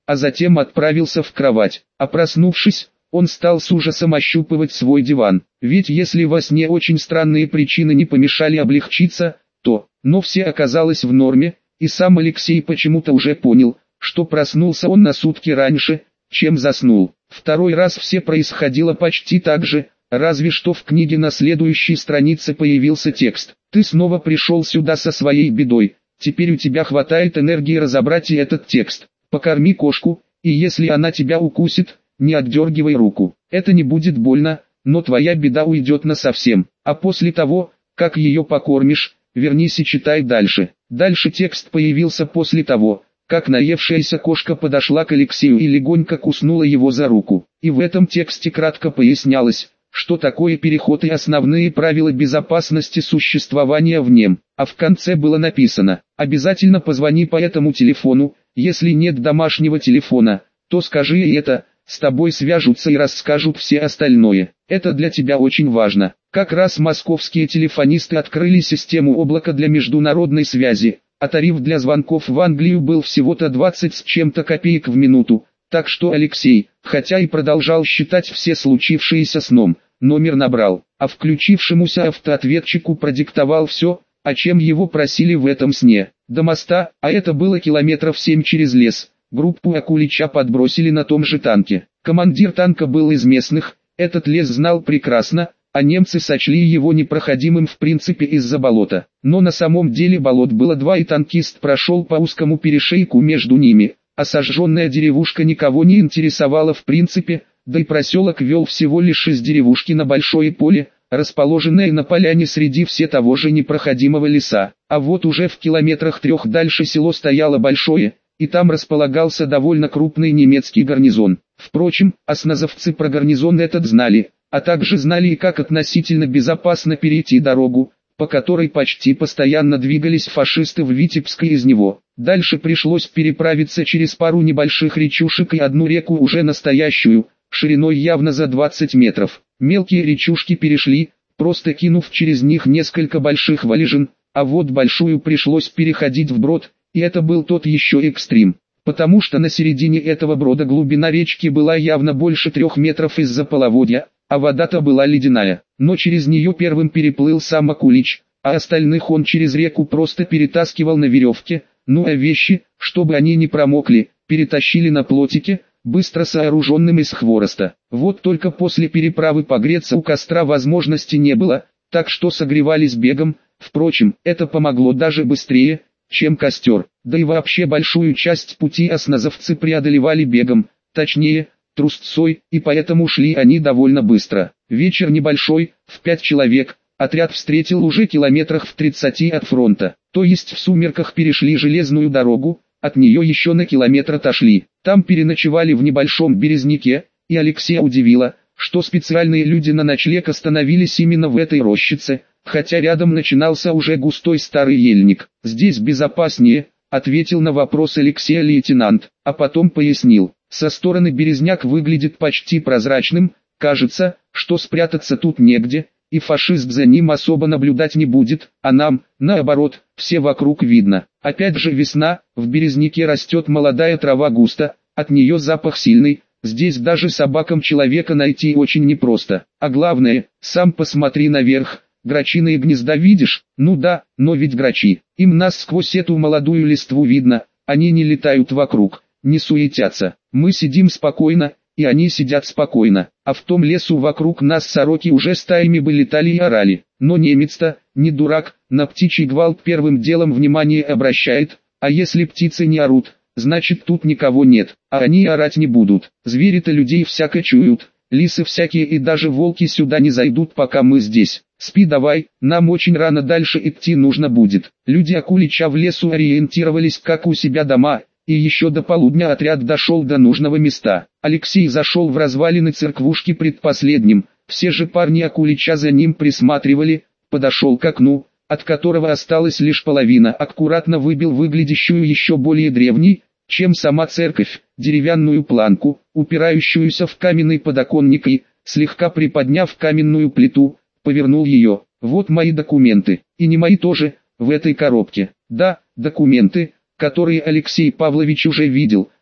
а затем отправился в кровать. А проснувшись, он стал с ужасом ощупывать свой диван. Ведь если во сне очень странные причины не помешали облегчиться, то, но все оказалось в норме, и сам Алексей почему-то уже понял, что проснулся он на сутки раньше, чем заснул. Второй раз все происходило почти так же, разве что в книге на следующей странице появился текст. «Ты снова пришел сюда со своей бедой, теперь у тебя хватает энергии разобрать и этот текст. Покорми кошку, и если она тебя укусит, не отдергивай руку. Это не будет больно, но твоя беда уйдет насовсем. А после того, как ее покормишь, вернись и читай дальше». Дальше текст появился после того, как наевшаяся кошка подошла к Алексею и легонько куснула его за руку. И в этом тексте кратко пояснялось, что такое переход и основные правила безопасности существования в нем. А в конце было написано: «Обязательно позвони по этому телефону, если нет домашнего телефона, то скажи и это, с тобой свяжутся и расскажут все остальное. Это для тебя очень важно». Как раз московские телефонисты открыли систему облака для международной связи, а тариф для звонков в Англию был всего-то двадцать с чем-то копеек в минуту, так что Алексей, хотя и продолжал считать все случившееся сном, номер набрал, а включившемуся автоответчику продиктовал все, о чем его просили в этом сне. До моста, а это было километров семь через лес, группу Акулича подбросили на том же танке. Командир танка был из местных, этот лес знал прекрасно, а немцы сочли его непроходимым в принципе из-за болота. Но на самом деле болот было два, и танкист прошел по узкому перешейку между ними, а сожженная деревушка никого не интересовала в принципе, да и проселок вел всего лишь из деревушки на большое поле, расположенное на поляне среди все того же непроходимого леса. А вот уже в километрах трех дальше село стояло большое, и там располагался довольно крупный немецкий гарнизон. Впрочем, осназовцы про гарнизон этот знали, а также знали и как относительно безопасно перейти дорогу, по которой почти постоянно двигались фашисты в Витебск и из него. Дальше пришлось переправиться через пару небольших речушек и одну реку уже настоящую, шириной явно за двадцать метров. Мелкие речушки перешли, просто кинув через них несколько больших валежин, а вот большую пришлось переходить вброд, и это был тот еще экстрим. Потому что на середине этого брода глубина речки была явно больше трех метров из-за половодья, а вода-то была ледяная. Но через нее первым переплыл сам Акулич, а остальных он через реку просто перетаскивал на веревке, ну а вещи, чтобы они не промокли, перетащили на плотике, быстро сооруженным из хвороста. Вот только после переправы погреться у костра возможности не было, так что согревались бегом, впрочем, это помогло даже быстрее, чем костер. Да и вообще большую часть пути осназовцы преодолевали бегом, точнее, трусцой, и поэтому шли они довольно быстро. Вечер небольшой, в пять человек, отряд встретил уже километрах в тридцати от фронта, то есть в сумерках перешли железную дорогу, от нее еще на километр отошли. Там переночевали в небольшом березняке, и Алексея удивило, что специальные люди на ночлег остановились именно в этой рощице, хотя рядом начинался уже густой старый ельник. «Здесь безопаснее», — ответил на вопрос Алексея лейтенант, а потом пояснил. Со стороны березняк выглядит почти прозрачным, кажется, что спрятаться тут негде, и фашист за ним особо наблюдать не будет, а нам, наоборот, все вокруг видно. Опять же весна, в березняке растет молодая трава густо, от нее запах сильный, здесь даже собакам человека найти очень непросто. А главное, сам посмотри наверх, грачиные гнезда видишь? Ну да, но ведь грачи, им нас сквозь эту молодую листву видно, они не летают вокруг, не суетятся. Мы сидим спокойно, и они сидят спокойно, а в том лесу вокруг нас сороки уже стаями бы летали и орали. Но немец-то, не дурак, на птичий гвалт первым делом внимание обращает, а если птицы не орут, значит тут никого нет, а они орать не будут. Звери-то людей всяко чуют, лисы всякие и даже волки сюда не зайдут, пока мы здесь. Спи давай, нам очень рано дальше идти нужно будет. Люди Акулича в лесу ориентировались как у себя дома, и еще до полудня отряд дошел до нужного места. Алексей зашел в развалины церквушки предпоследним, все же парни Акулича за ним присматривали, подошел к окну, от которого осталась лишь половина, аккуратно выбил выглядящую еще более древней, чем сама церковь, деревянную планку, упирающуюся в каменный подоконник и, слегка приподняв каменную плиту, повернул ее. Вот мои документы, и не мои тоже, в этой коробке. Да, документы, которые Алексей Павлович уже видел,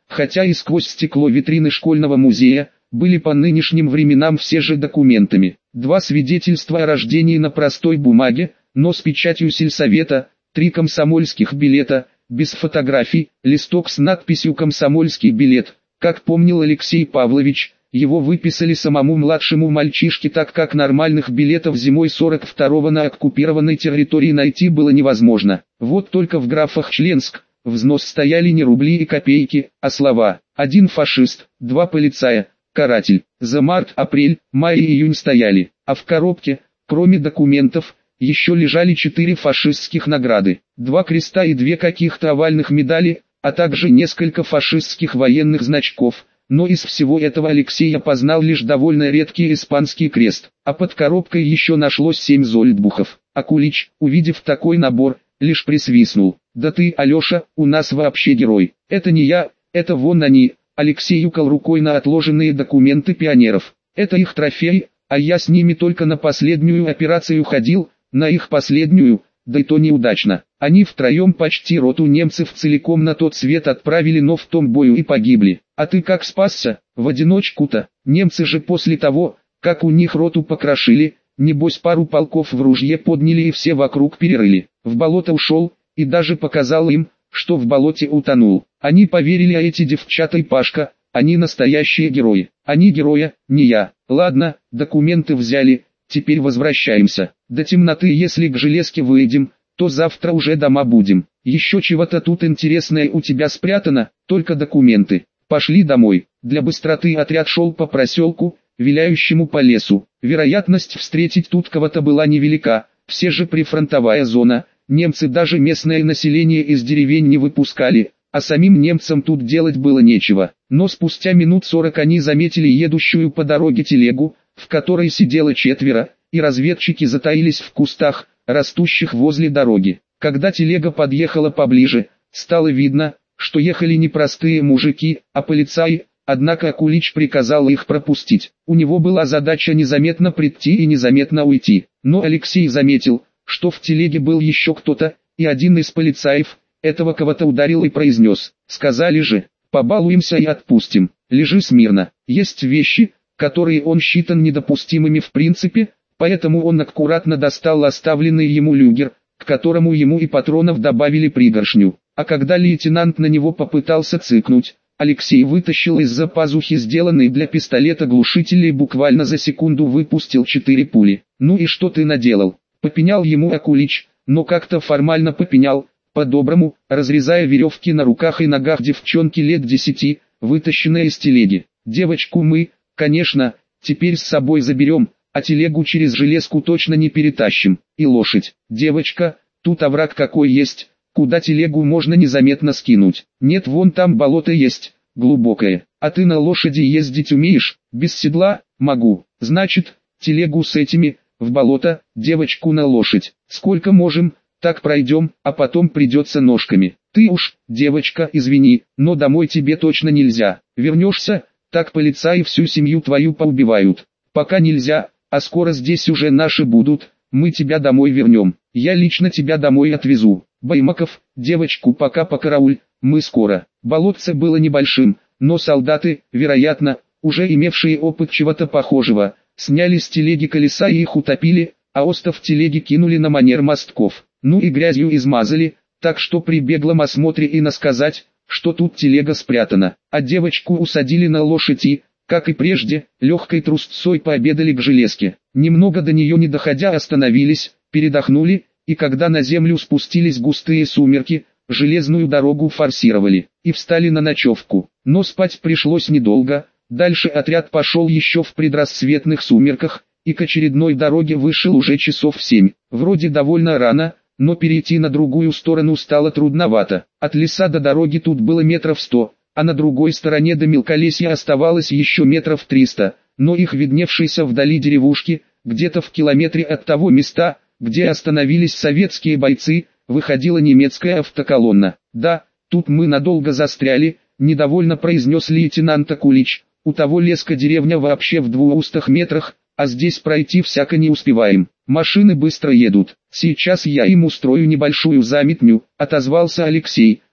хотя и сквозь стекло витрины школьного музея, были по нынешним временам все же документами. Два свидетельства о рождении на простой бумаге, но с печатью сельсовета, три комсомольских билета, без фотографий, листок с надписью «Комсомольский билет». Как помнил Алексей Павлович, его выписали самому младшему мальчишке, так как нормальных билетов зимой сорок второго на оккупированной территории найти было невозможно. Вот только в графах «Членск» взнос стояли не рубли и копейки, а слова: один фашист, два полицая, каратель. За март, апрель, май и июнь стояли, а в коробке, кроме документов, еще лежали четыре фашистских награды, два креста и две каких-то овальных медали, а также несколько фашистских военных значков. Но из всего этого Алексей опознал лишь довольно редкий испанский крест, а под коробкой еще нашлось семь зольдбухов. А Кулич, увидев такой набор, лишь присвистнул: «Да ты, Алеша, у нас вообще герой». «Это не я, это вон они». Алексей укал рукой на отложенные документы пионеров. «Это их трофеи, а я с ними только на последнюю операцию ходил, на их последнюю, да и то неудачно. Они втроем почти роту немцев целиком на тот свет отправили, но в том бою и погибли. А ты как спасся? В одиночку-то. Немцы же после того, как у них роту покрошили, небось пару полков в ружье подняли и все вокруг перерыли. В болото ушел, и даже показал им, что в болоте утонул. Они поверили, а эти девчата и Пашка, они настоящие герои. Они героя, не я. Ладно, документы взяли, теперь возвращаемся. До темноты если к железке выйдем, то завтра уже дома будем. Еще чего-то тут интересное у тебя спрятано, только документы. Пошли домой». Для быстроты отряд шел по проселку, виляющему по лесу. Вероятность встретить тут кого-то была невелика, все же прифронтовая зона, немцы даже местное население из деревень не выпускали, а самим немцам тут делать было нечего. Но спустя минут сорок они заметили едущую по дороге телегу, в которой сидело четверо, и разведчики затаились в кустах, растущих возле дороги. Когда телега подъехала поближе, стало видно, что ехали не простые мужики, а полицаи, однако Кулич приказал их пропустить. У него была задача незаметно прийти и незаметно уйти. Но Алексей заметил, что в телеге был еще кто-то, и один из полицаев этого кого-то ударил и произнес: «Сказали же, побалуемся и отпустим, лежи смирно». Есть вещи, которые он считан недопустимыми в принципе, поэтому он аккуратно достал оставленный ему люгер, к которому ему и патронов добавили пригоршню. А когда лейтенант на него попытался цыкнуть, Алексей вытащил из-за пазухи сделанный для пистолета глушитель и буквально за секунду выпустил четыре пули. «Ну и что ты наделал?» — попенял ему Акулич, но как-то формально попенял, по-доброму, разрезая веревки на руках и ногах девчонки лет десяти, вытащенной из телеги. «Девочку мы, конечно, теперь с собой заберем, а телегу через железку точно не перетащим. И лошадь. Девочка, тут овраг какой есть, куда телегу можно незаметно скинуть. Нет, вон там болото есть, глубокое. А ты на лошади ездить умеешь?» «Без седла, могу». «Значит, телегу с этими, в болото, девочку на лошадь. Сколько можем, так пройдем, а потом придется ножками. Ты уж, девочка, извини, но домой тебе точно нельзя. Вернешься, так полицаи всю семью твою поубивают. Пока нельзя, а скоро здесь уже наши будут, мы тебя домой вернем. Я лично тебя домой отвезу. Баймаков, девочку пока покарауль, мы скоро». Болотце было небольшим, но солдаты, вероятно, уже имевшие опыт чего-то похожего, сняли с телеги колеса и их утопили, а остов телеги кинули на манер мостков. Ну и грязью измазали, так что при беглом осмотре и насказать, что тут телега спрятана. А девочку усадили на лошадь и, как и прежде, легкой трусцой пообедали к железке. Немного до нее не доходя остановились, передохнули, и когда на землю спустились густые сумерки, железную дорогу форсировали, и встали на ночевку. Но спать пришлось недолго, дальше отряд пошел еще в предрассветных сумерках, и к очередной дороге вышел уже часов в семь. Вроде довольно рано, но перейти на другую сторону стало трудновато. От леса до дороги тут было метров сто, а на другой стороне до мелколесья оставалось еще метров триста, но их видневшиеся вдали деревушки, где-то в километре от того места, где остановились советские бойцы, выходила немецкая автоколонна. «Да, тут мы надолго застряли», — недовольно произнес лейтенант Акулич. «У того леска деревня вообще в двухстах метрах, а здесь пройти всяко не успеваем. Машины быстро едут. Сейчас я им устрою небольшую заметню», — отозвался Алексей,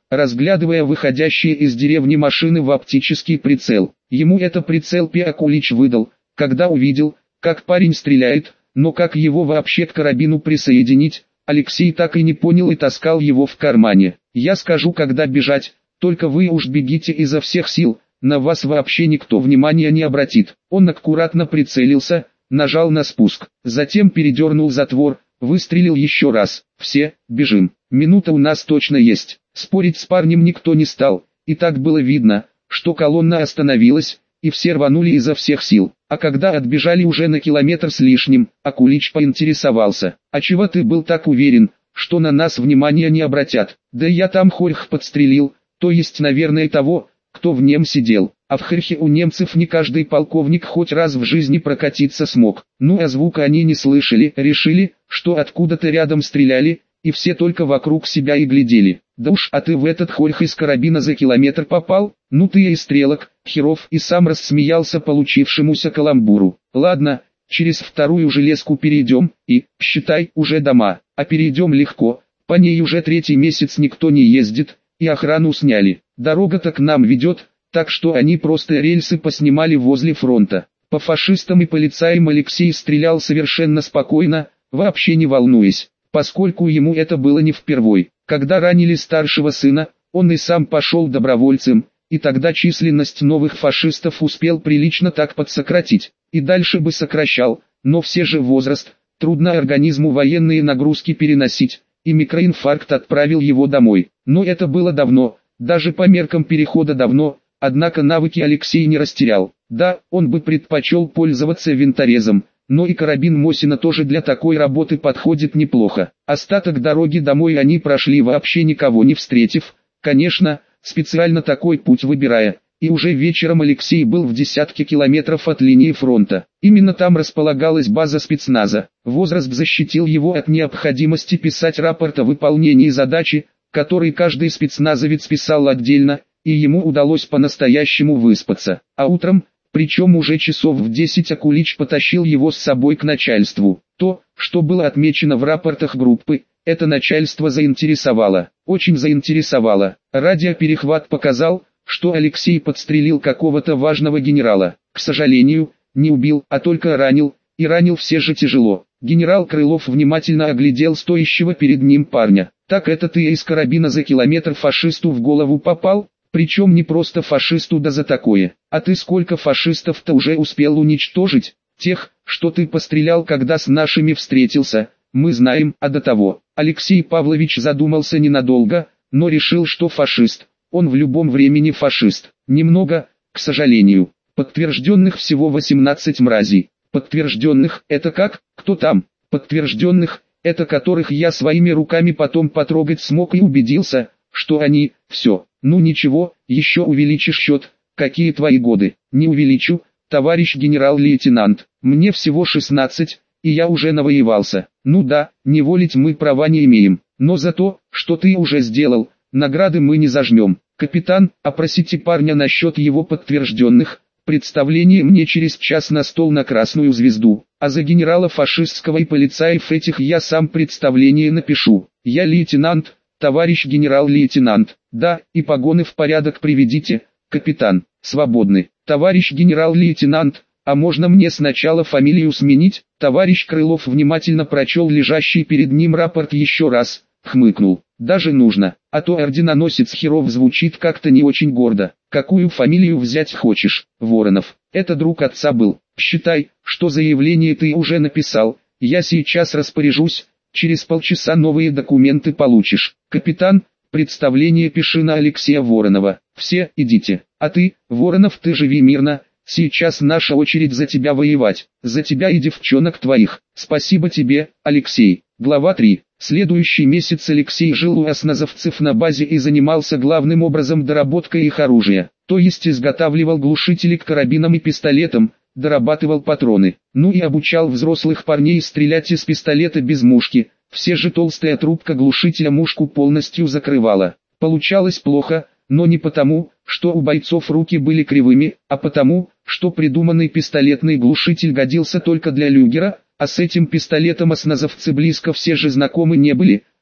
разглядывая выходящие из деревни машины в оптический прицел. Ему это прицел Пиа Кулич выдал, когда увидел, как парень стреляет, но как его вообще к карабину присоединить, Алексей так и не понял и таскал его в кармане. «Я скажу, когда бежать, только вы уж бегите изо всех сил, на вас вообще никто внимания не обратит». Он аккуратно прицелился, нажал на спуск, затем передернул затвор, выстрелил еще раз. «Все, бежим, минута у нас точно есть». Спорить с парнем никто не стал, и так было видно, что колонна остановилась, и все рванули изо всех сил. А когда отбежали уже на километр с лишним, Акулич поинтересовался: «А чего ты был так уверен, что на нас внимания не обратят?» «Да я там хорьх подстрелил, то есть, наверное, того, кто в нем сидел. А в хорьхе у немцев не каждый полковник хоть раз в жизни прокатиться смог. Ну а звука они не слышали, решили, что откуда-то рядом стреляли, и все только вокруг себя и глядели. Да уж, а ты в этот хорьх из карабина за километр попал? Ну ты и стрелок, херов!» И сам рассмеялся получившемуся каламбуру. «Ладно, через вторую железку перейдем, и, считай, уже дома. А перейдем легко, по ней уже третий месяц никто не ездит, и охрану сняли. Дорога-то к нам ведет, так что они просто рельсы поснимали возле фронта». По фашистам и полицаям Алексей стрелял совершенно спокойно, вообще не волнуясь, поскольку ему это было не впервой. Когда ранили старшего сына, он и сам пошел добровольцем, и тогда численность новых фашистов успел прилично так подсократить, и дальше бы сокращал, но все же возраст, трудно организму военные нагрузки переносить, и микроинфаркт отправил его домой. Но это было давно, даже по меркам перехода давно, однако навыки Алексей не растерял. Да, он бы предпочел пользоваться винторезом, но и карабин Мосина тоже для такой работы подходит неплохо. Остаток дороги домой они прошли вообще никого не встретив, конечно, специально такой путь выбирая, и уже вечером Алексей был в десятке километров от линии фронта. Именно там располагалась база спецназа. Возраст защитил его от необходимости писать рапорт о выполнении задачи, который каждый спецназовец писал отдельно, и ему удалось по-настоящему выспаться. А утром, причем уже часов в десять, Акулич потащил его с собой к начальству. То, что было отмечено в рапортах группы, это начальство заинтересовало, очень заинтересовало. Радиоперехват показал, что Алексей подстрелил какого-то важного генерала. К сожалению, не убил, а только ранил, и ранил все же тяжело. Генерал Крылов внимательно оглядел стоящего перед ним парня. «Так это ты из карабина за километр фашисту в голову попал? Причем не просто фашисту, да за такое. А ты сколько фашистов-то уже успел уничтожить? Тех, что ты пострелял, когда с нашими встретился, мы знаем, а до того». Алексей Павлович задумался ненадолго, но решил, что фашист, он в любом времени фашист. Немного, к сожалению. Подтвержденных всего восемнадцать мразей. Подтвержденных, это как, кто там? Подтвержденных, это которых я своими руками потом потрогать смог и убедился, что они, все. Ну ничего, еще увеличишь счет. Какие твои годы? Не увеличу, товарищ генерал-лейтенант. Мне всего шестнадцать, и я уже навоевался. Ну да, не волить мы права не имеем. Но за то, что ты уже сделал, награды мы не зажмем. Капитан, опросите парня насчет его подтвержденных. Представление мне через час на стол на Красную Звезду. А за генерала фашистского и полицаев этих я сам представление напишу. Я лейтенант, товарищ генерал-лейтенант. Да, и погоны в порядок приведите, капитан. Свободны. Товарищ генерал-лейтенант, а можно мне сначала фамилию сменить? Товарищ Крылов внимательно прочел лежащий перед ним рапорт еще раз, хмыкнул. Даже нужно, а то орденоносец херов звучит как-то не очень гордо. Какую фамилию взять хочешь? Воронов. Это друг отца был. Считай, что заявление ты уже написал. Я сейчас распоряжусь. Через полчаса новые документы получишь. Капитан, представление пиши на Алексея Воронова. Все, идите. А ты, Воронов, ты живи мирно. Сейчас наша очередь за тебя воевать. За тебя и девчонок твоих. Спасибо тебе, Алексей. Глава три. Следующий месяц Алексей жил у осназовцев на базе и занимался главным образом доработкой их оружия. То есть изготавливал глушители к карабинам и пистолетам, дорабатывал патроны. Ну и обучал взрослых парней стрелять из пистолета без мушки. Все же толстая трубка глушителя мушку полностью закрывала. Получалось плохо, но не потому, что у бойцов руки были кривыми, а потому, что придуманный пистолетный глушитель годился только для люгера, а с этим пистолетом осназовцы близко все же знакомы не были,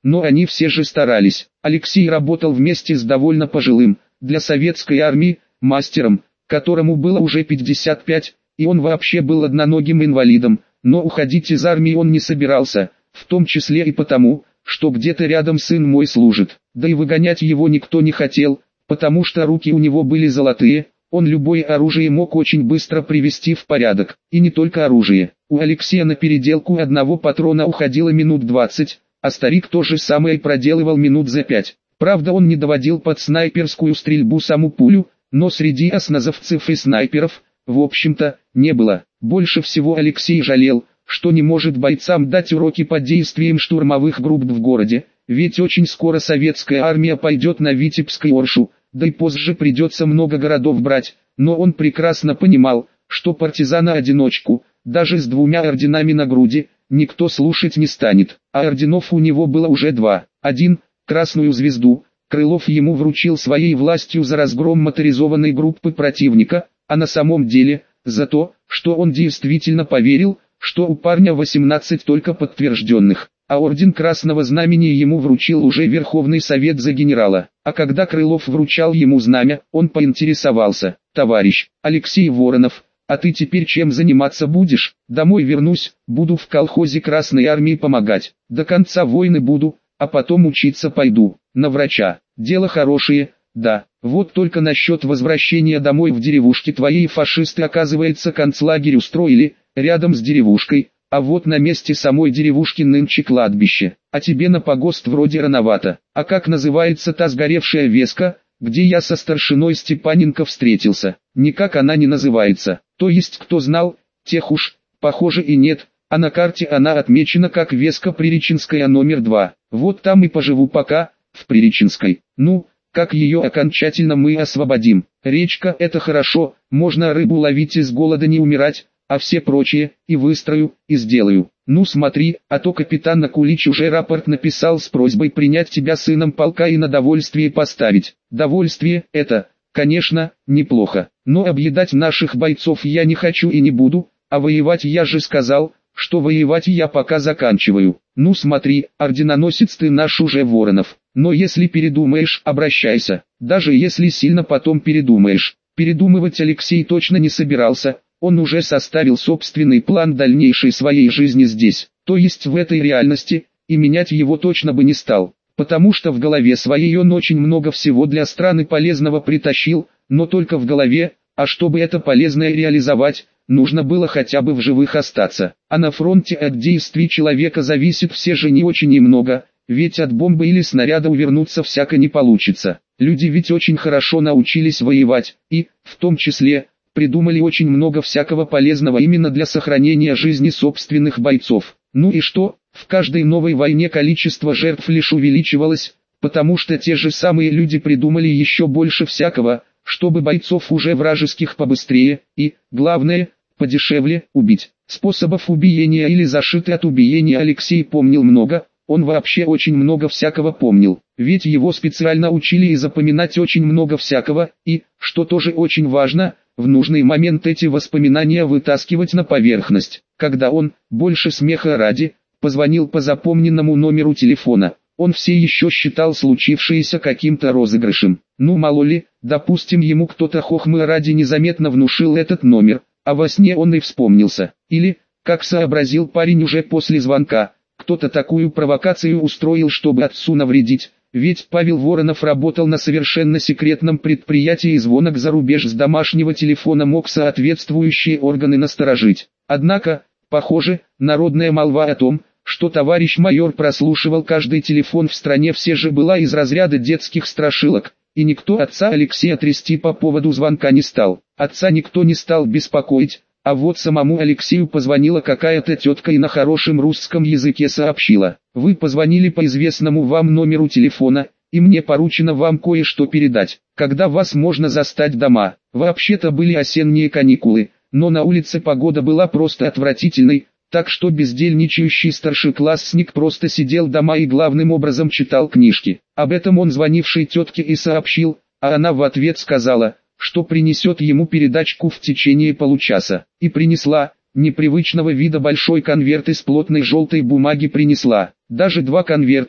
но они все же старались. Алексей работал вместе с довольно пожилым, для советской армии, мастером, которому было уже пятьдесят пять, и он вообще был одноногим инвалидом, но уходить из армии он не собирался, в том числе и потому, что где-то рядом сын мой служит, да и выгонять его никто не хотел, потому что руки у него были золотые, он любое оружие мог очень быстро привести в порядок, и не только оружие. У Алексея на переделку одного патрона уходило минут двадцать, а старик то же самое проделывал минут за пять. Правда, он не доводил под снайперскую стрельбу саму пулю, но среди осназовцев и снайперов, в общем-то, не было. Больше всего Алексей жалел, что не может бойцам дать уроки по действиям штурмовых групп в городе, ведь очень скоро советская армия пойдет на Витебск и Оршу, да и позже придется много городов брать, но он прекрасно понимал, что партизана-одиночку, даже с двумя орденами на груди, никто слушать не станет, а орденов у него было уже два. Один, Красную Звезду, Крылов ему вручил своей властью за разгром моторизованной группы противника, а на самом деле, за то, что он действительно поверил, что у парня восемнадцать только подтвержденных, а орден Красного Знамени ему вручил уже Верховный Совет за генерала. А когда Крылов вручал ему знамя, он поинтересовался: «Товарищ Алексей Воронов, а ты теперь чем заниматься будешь?» «Домой вернусь, буду в колхозе Красной Армии помогать, до конца войны буду, а потом учиться пойду, на врача. Дело хорошее, да, вот только насчет возвращения домой в деревушке твоей фашисты, оказывается, концлагерь устроили, рядом с деревушкой, а вот на месте самой деревушки нынче кладбище, а тебе на погост вроде рановато. А как называется та сгоревшая веска, где я со старшиной Степаненко встретился?» «Никак она не называется, то есть кто знал, тех уж, похоже, и нет, а на карте она отмечена как Веска Приреченская номер два, вот там и поживу пока, в Приреченской. Ну, как ее окончательно мы освободим. Речка — это хорошо, можно рыбу ловить и с голода не умирать, а все прочее, и выстрою, и сделаю. Ну смотри, а то капитан Накулич уже рапорт написал с просьбой принять тебя сыном полка и на довольствие поставить. Довольствие — это, конечно, неплохо, но объедать наших бойцов я не хочу и не буду, а воевать я же сказал, что воевать я пока заканчиваю. Ну смотри, орденоносец ты наш уже, Воронов, но если передумаешь, обращайся, даже если сильно потом передумаешь». Передумывать Алексей точно не собирался, он уже составил собственный план дальнейшей своей жизни здесь, то есть в этой реальности, и менять его точно бы не стал, потому что в голове своей он очень много всего для страны полезного притащил, но только в голове, а чтобы это полезное реализовать, нужно было хотя бы в живых остаться. А на фронте от действий человека зависит все же не очень и много, ведь от бомбы или снаряда увернуться всяко не получится. Люди ведь очень хорошо научились воевать, и, в том числе, придумали очень много всякого полезного именно для сохранения жизни собственных бойцов. Ну и что, в каждой новой войне количество жертв лишь увеличивалось, потому что те же самые люди придумали еще больше всякого, чтобы бойцов уже вражеских побыстрее и, главное, подешевле убить. Способов убиения или защиты от убиения Алексей помнил много, он вообще очень много всякого помнил, ведь его специально учили и запоминать очень много всякого, и, что тоже очень важно, в нужный момент эти воспоминания вытаскивать на поверхность. Когда он, больше смеха ради, позвонил по запомненному номеру телефона, он все еще считал случившееся каким-то розыгрышем. Ну мало ли, допустим, ему кто-то хохмы ради незаметно внушил этот номер, а во сне он и вспомнился. Или, как сообразил парень уже после звонка, кто-то такую провокацию устроил, чтобы отцу навредить, ведь Павел Воронов работал на совершенно секретном предприятии, и звонок за рубеж с домашнего телефона мог соответствующие органы насторожить. Однако, похоже, народная молва о том, что товарищ майор прослушивал каждый телефон в стране, все же была из разряда детских страшилок, и никто отца Алексея трясти по поводу звонка не стал. Отца никто не стал беспокоить, а вот самому Алексею позвонила какая-то тетка и на хорошем русском языке сообщила: «Вы позвонили по известному вам номеру телефона, и мне поручено вам кое-что передать. Когда вас можно застать дома?» Вообще-то были осенние каникулы, но на улице погода была просто отвратительной, так что бездельничающий старшеклассник просто сидел дома и главным образом читал книжки. Об этом он звонившей тетке и сообщил, а она в ответ сказала, что принесет ему передачку в течение получаса. И принесла, непривычного вида большой конверт из плотной желтой бумаги принесла. Даже два конверта,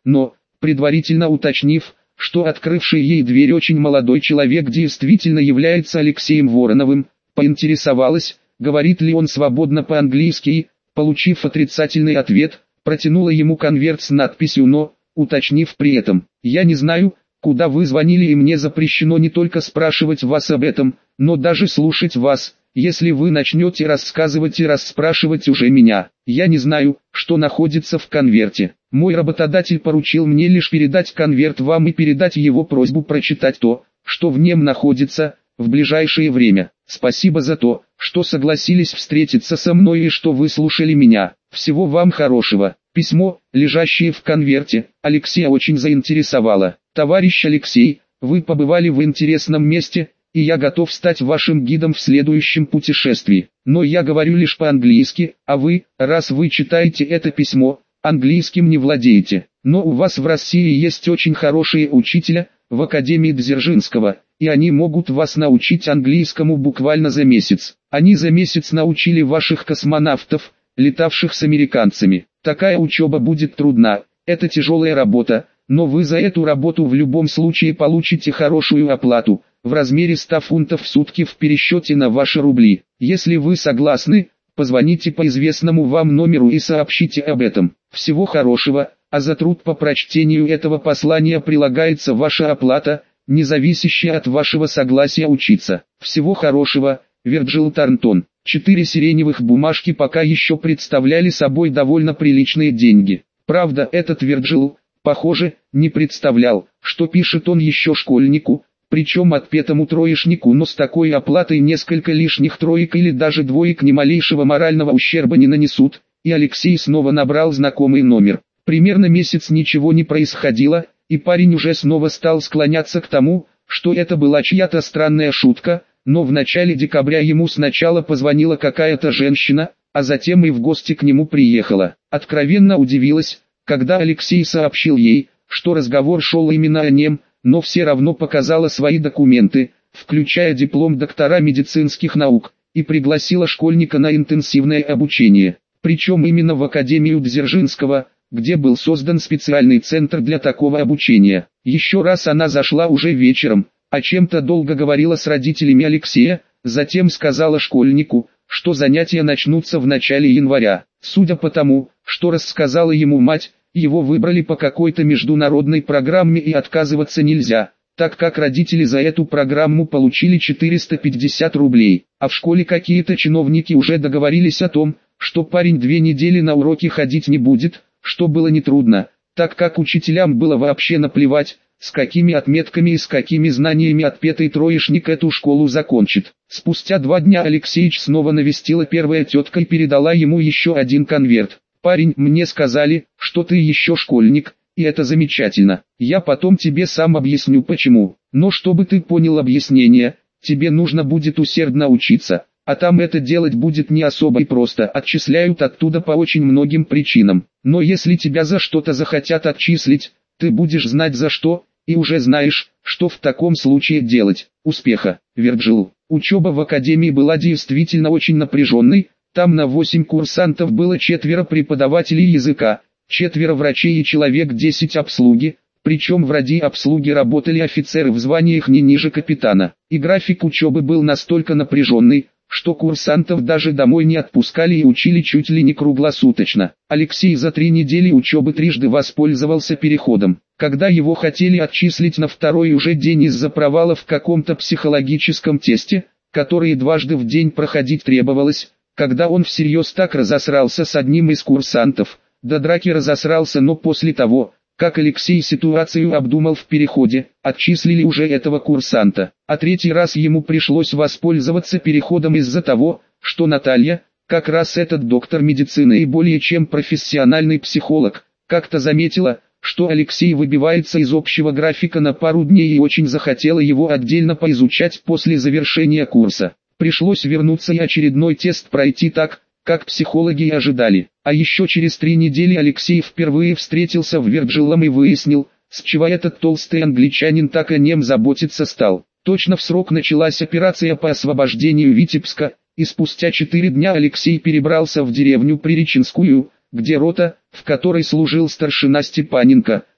но, предварительно уточнив, что открывший ей дверь очень молодой человек действительно является Алексеем Вороновым, поинтересовалась, говорит ли он свободно по-английски и, получив отрицательный ответ, протянула ему конверт с надписью «Но», уточнив при этом: «Я не знаю, куда вы звонили, и мне запрещено не только спрашивать вас об этом, но даже слушать вас, если вы начнете рассказывать и расспрашивать уже меня. Я не знаю, что находится в конверте. Мой работодатель поручил мне лишь передать конверт вам и передать его просьбу прочитать то, что в нем находится, в ближайшее время. Спасибо за то, что согласились встретиться со мной и что выслушали меня. Всего вам хорошего». Письмо, лежащее в конверте, Алексея очень заинтересовало. «Товарищ Алексей, вы побывали в интересном месте, и я готов стать вашим гидом в следующем путешествии. Но я говорю лишь по-английски, а вы, раз вы читаете это письмо, английским не владеете. Но у вас в России есть очень хорошие учителя, в Академии Дзержинского, и они могут вас научить английскому буквально за месяц. Они за месяц научили ваших космонавтов, летавших с американцами. Такая учеба будет трудна, это тяжелая работа, но вы за эту работу в любом случае получите хорошую оплату, в размере ста фунтов в сутки в пересчете на ваши рубли. Если вы согласны, позвоните по известному вам номеру и сообщите об этом. Всего хорошего, а за труд по прочтению этого послания прилагается ваша оплата, не зависящая от вашего согласия учиться. Всего хорошего, Вирджил Торнтон». Четыре сиреневых бумажки пока еще представляли собой довольно приличные деньги. Правда, этот Вирджил, похоже, не представлял, что пишет он еще школьнику, причем отпетому троечнику, но с такой оплатой несколько лишних троек или даже двоек ни малейшего морального ущерба не нанесут, и Алексей снова набрал знакомый номер. Примерно месяц ничего не происходило, и парень уже снова стал склоняться к тому, что это была чья-то странная шутка, но в начале декабря ему сначала позвонила какая-то женщина, а затем и в гости к нему приехала. Откровенно удивилась, когда Алексей сообщил ей, что разговор шел именно о нем, но все равно показала свои документы, включая диплом доктора медицинских наук, и пригласила школьника на интенсивное обучение. Причем именно в Академию Дзержинского, где был создан специальный центр для такого обучения. Еще раз она зашла уже вечером, о чем-то долго говорила с родителями Алексея, затем сказала школьнику, что занятия начнутся в начале января. Судя по тому, что рассказала ему мать, его выбрали по какой-то международной программе и отказываться нельзя, так как родители за эту программу получили четыреста пятьдесят рублей, а в школе какие-то чиновники уже договорились о том, что парень две недели на уроки ходить не будет, что было нетрудно, так как учителям было вообще наплевать, с какими отметками и с какими знаниями отпетый троечник эту школу закончит. Спустя два дня Алексеич снова навестила первая тетка и передала ему еще один конверт. «Парень, мне сказали, что ты еще школьник, и это замечательно. Я потом тебе сам объясню почему. Но чтобы ты понял объяснение, тебе нужно будет усердно учиться, а там это делать будет не особо и просто. Отчисляют оттуда по очень многим причинам. Но если тебя за что-то захотят отчислить, ты будешь знать за что, и уже знаешь, что в таком случае делать. Успеха, Вирджил». Учеба в академии была действительно очень напряженной, там на восемь курсантов было четверо преподавателей языка, четверо врачей и человек десять обслуги, причем в роде обслуги работали офицеры в званиях не ниже капитана. И график учебы был настолько напряженный, что курсантов даже домой не отпускали и учили чуть ли не круглосуточно. Алексей за три недели учебы трижды воспользовался переходом. Когда его хотели отчислить на второй уже день из-за провала в каком-то психологическом тесте, который дважды в день проходить требовалось, когда он всерьез так разосрался с одним из курсантов, до драки разосрался, но после того, как Алексей ситуацию обдумал в переходе, отчислили уже этого курсанта. А третий раз ему пришлось воспользоваться переходом из-за того, что Наталья, как раз этот доктор медицины и более чем профессиональный психолог, как-то заметила, что Алексей выбивается из общего графика на пару дней и очень захотела его отдельно поизучать после завершения курса. Пришлось вернуться и очередной тест пройти так, как психологи и ожидали. А еще через три недели Алексей впервые встретился в Вирджилом и выяснил, с чего этот толстый англичанин так о нем заботиться стал. Точно в срок началась операция по освобождению Витебска, и спустя четыре дня Алексей перебрался в деревню Приреченскую, где рота, в которой служил старшина Степаненко,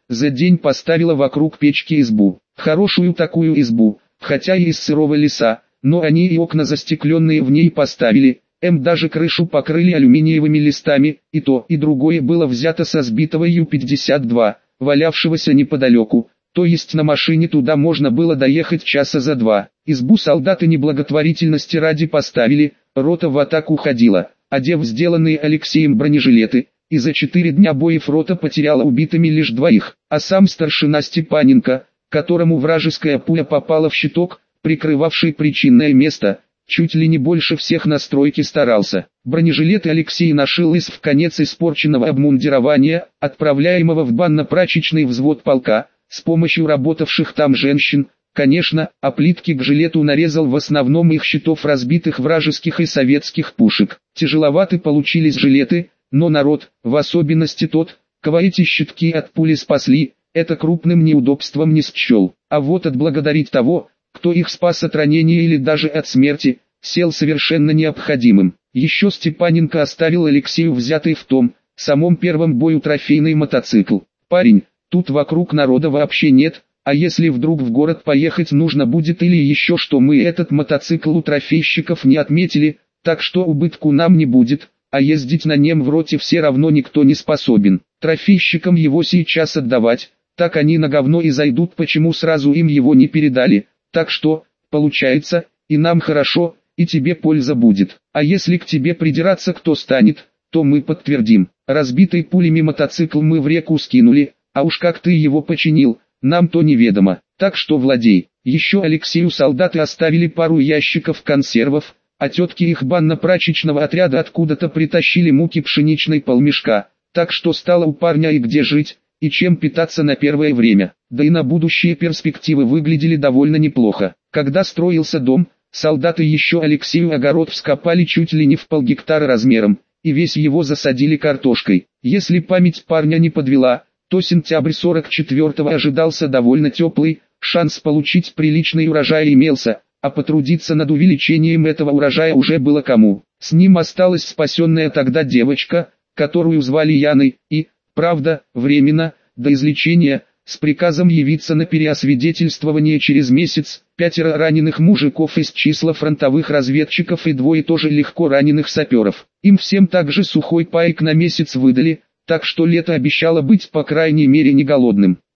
за день поставила вокруг печки избу. Хорошую такую избу, хотя и из сырого леса, но они и окна застекленные в ней поставили, М даже крышу покрыли алюминиевыми листами, и то и другое было взято со сбитого Ю пятьдесят два, валявшегося неподалеку, то есть на машине туда можно было доехать часа за два. Избу солдаты неблаготворительности ради поставили, рота в атаку ходила, одев сделанные Алексеем бронежилеты, и за четыре дня боев рота потеряла убитыми лишь двоих, а сам старшина Степаненко, которому вражеская пуля попала в щиток, прикрывавший причинное место, чуть ли не больше всех на стройке старался. Бронежилеты Алексей нашил из в конец испорченного обмундирования, отправляемого в банно-прачечный взвод полка, с помощью работавших там женщин, конечно, а плитки к жилету нарезал в основном их щитов разбитых вражеских и советских пушек. Тяжеловаты получились жилеты, но народ, в особенности тот, кого эти щитки от пули спасли, это крупным неудобством не счел. А вот отблагодарить того, кто их спас от ранения или даже от смерти, сел совершенно необходимым. Еще Степаненко оставил Алексею взятый в том, самом первом бою трофейный мотоцикл. «Парень, тут вокруг народа вообще нет, а если вдруг в город поехать нужно будет или еще что, мы этот мотоцикл у трофейщиков не отметили, так что убытку нам не будет, а ездить на нем в роте все равно никто не способен. Трофейщикам его сейчас отдавать, так они на говно и зайдут, почему сразу им его не передали. Так что, получается, и нам хорошо, и тебе польза будет. А если к тебе придираться кто станет, то мы подтвердим. Разбитый пулями мотоцикл мы в реку скинули, а уж как ты его починил, нам то неведомо. Так что владей». Еще Алексею солдаты оставили пару ящиков консервов, а тетки их банно-прачечного отряда откуда-то притащили муки пшеничной полмешка, так что стало у парня и где жить, и чем питаться на первое время. Да и на будущие перспективы выглядели довольно неплохо. Когда строился дом, солдаты еще Алексею огород вскопали чуть ли не в полгектара размером, и весь его засадили картошкой. Если память парня не подвела, то сентябрь сорок четвёртого ожидался довольно теплый, шанс получить приличный урожай имелся, а потрудиться над увеличением этого урожая уже было кому. С ним осталась спасенная тогда девочка, которую звали Яной, и, правда, временно, до излечения, с приказом явиться на переосвидетельствование через месяц, пятеро раненых мужиков из числа фронтовых разведчиков и двое тоже легко раненых саперов. Им всем также сухой паек на месяц выдали, так что лето обещало быть по крайней мере не голодным.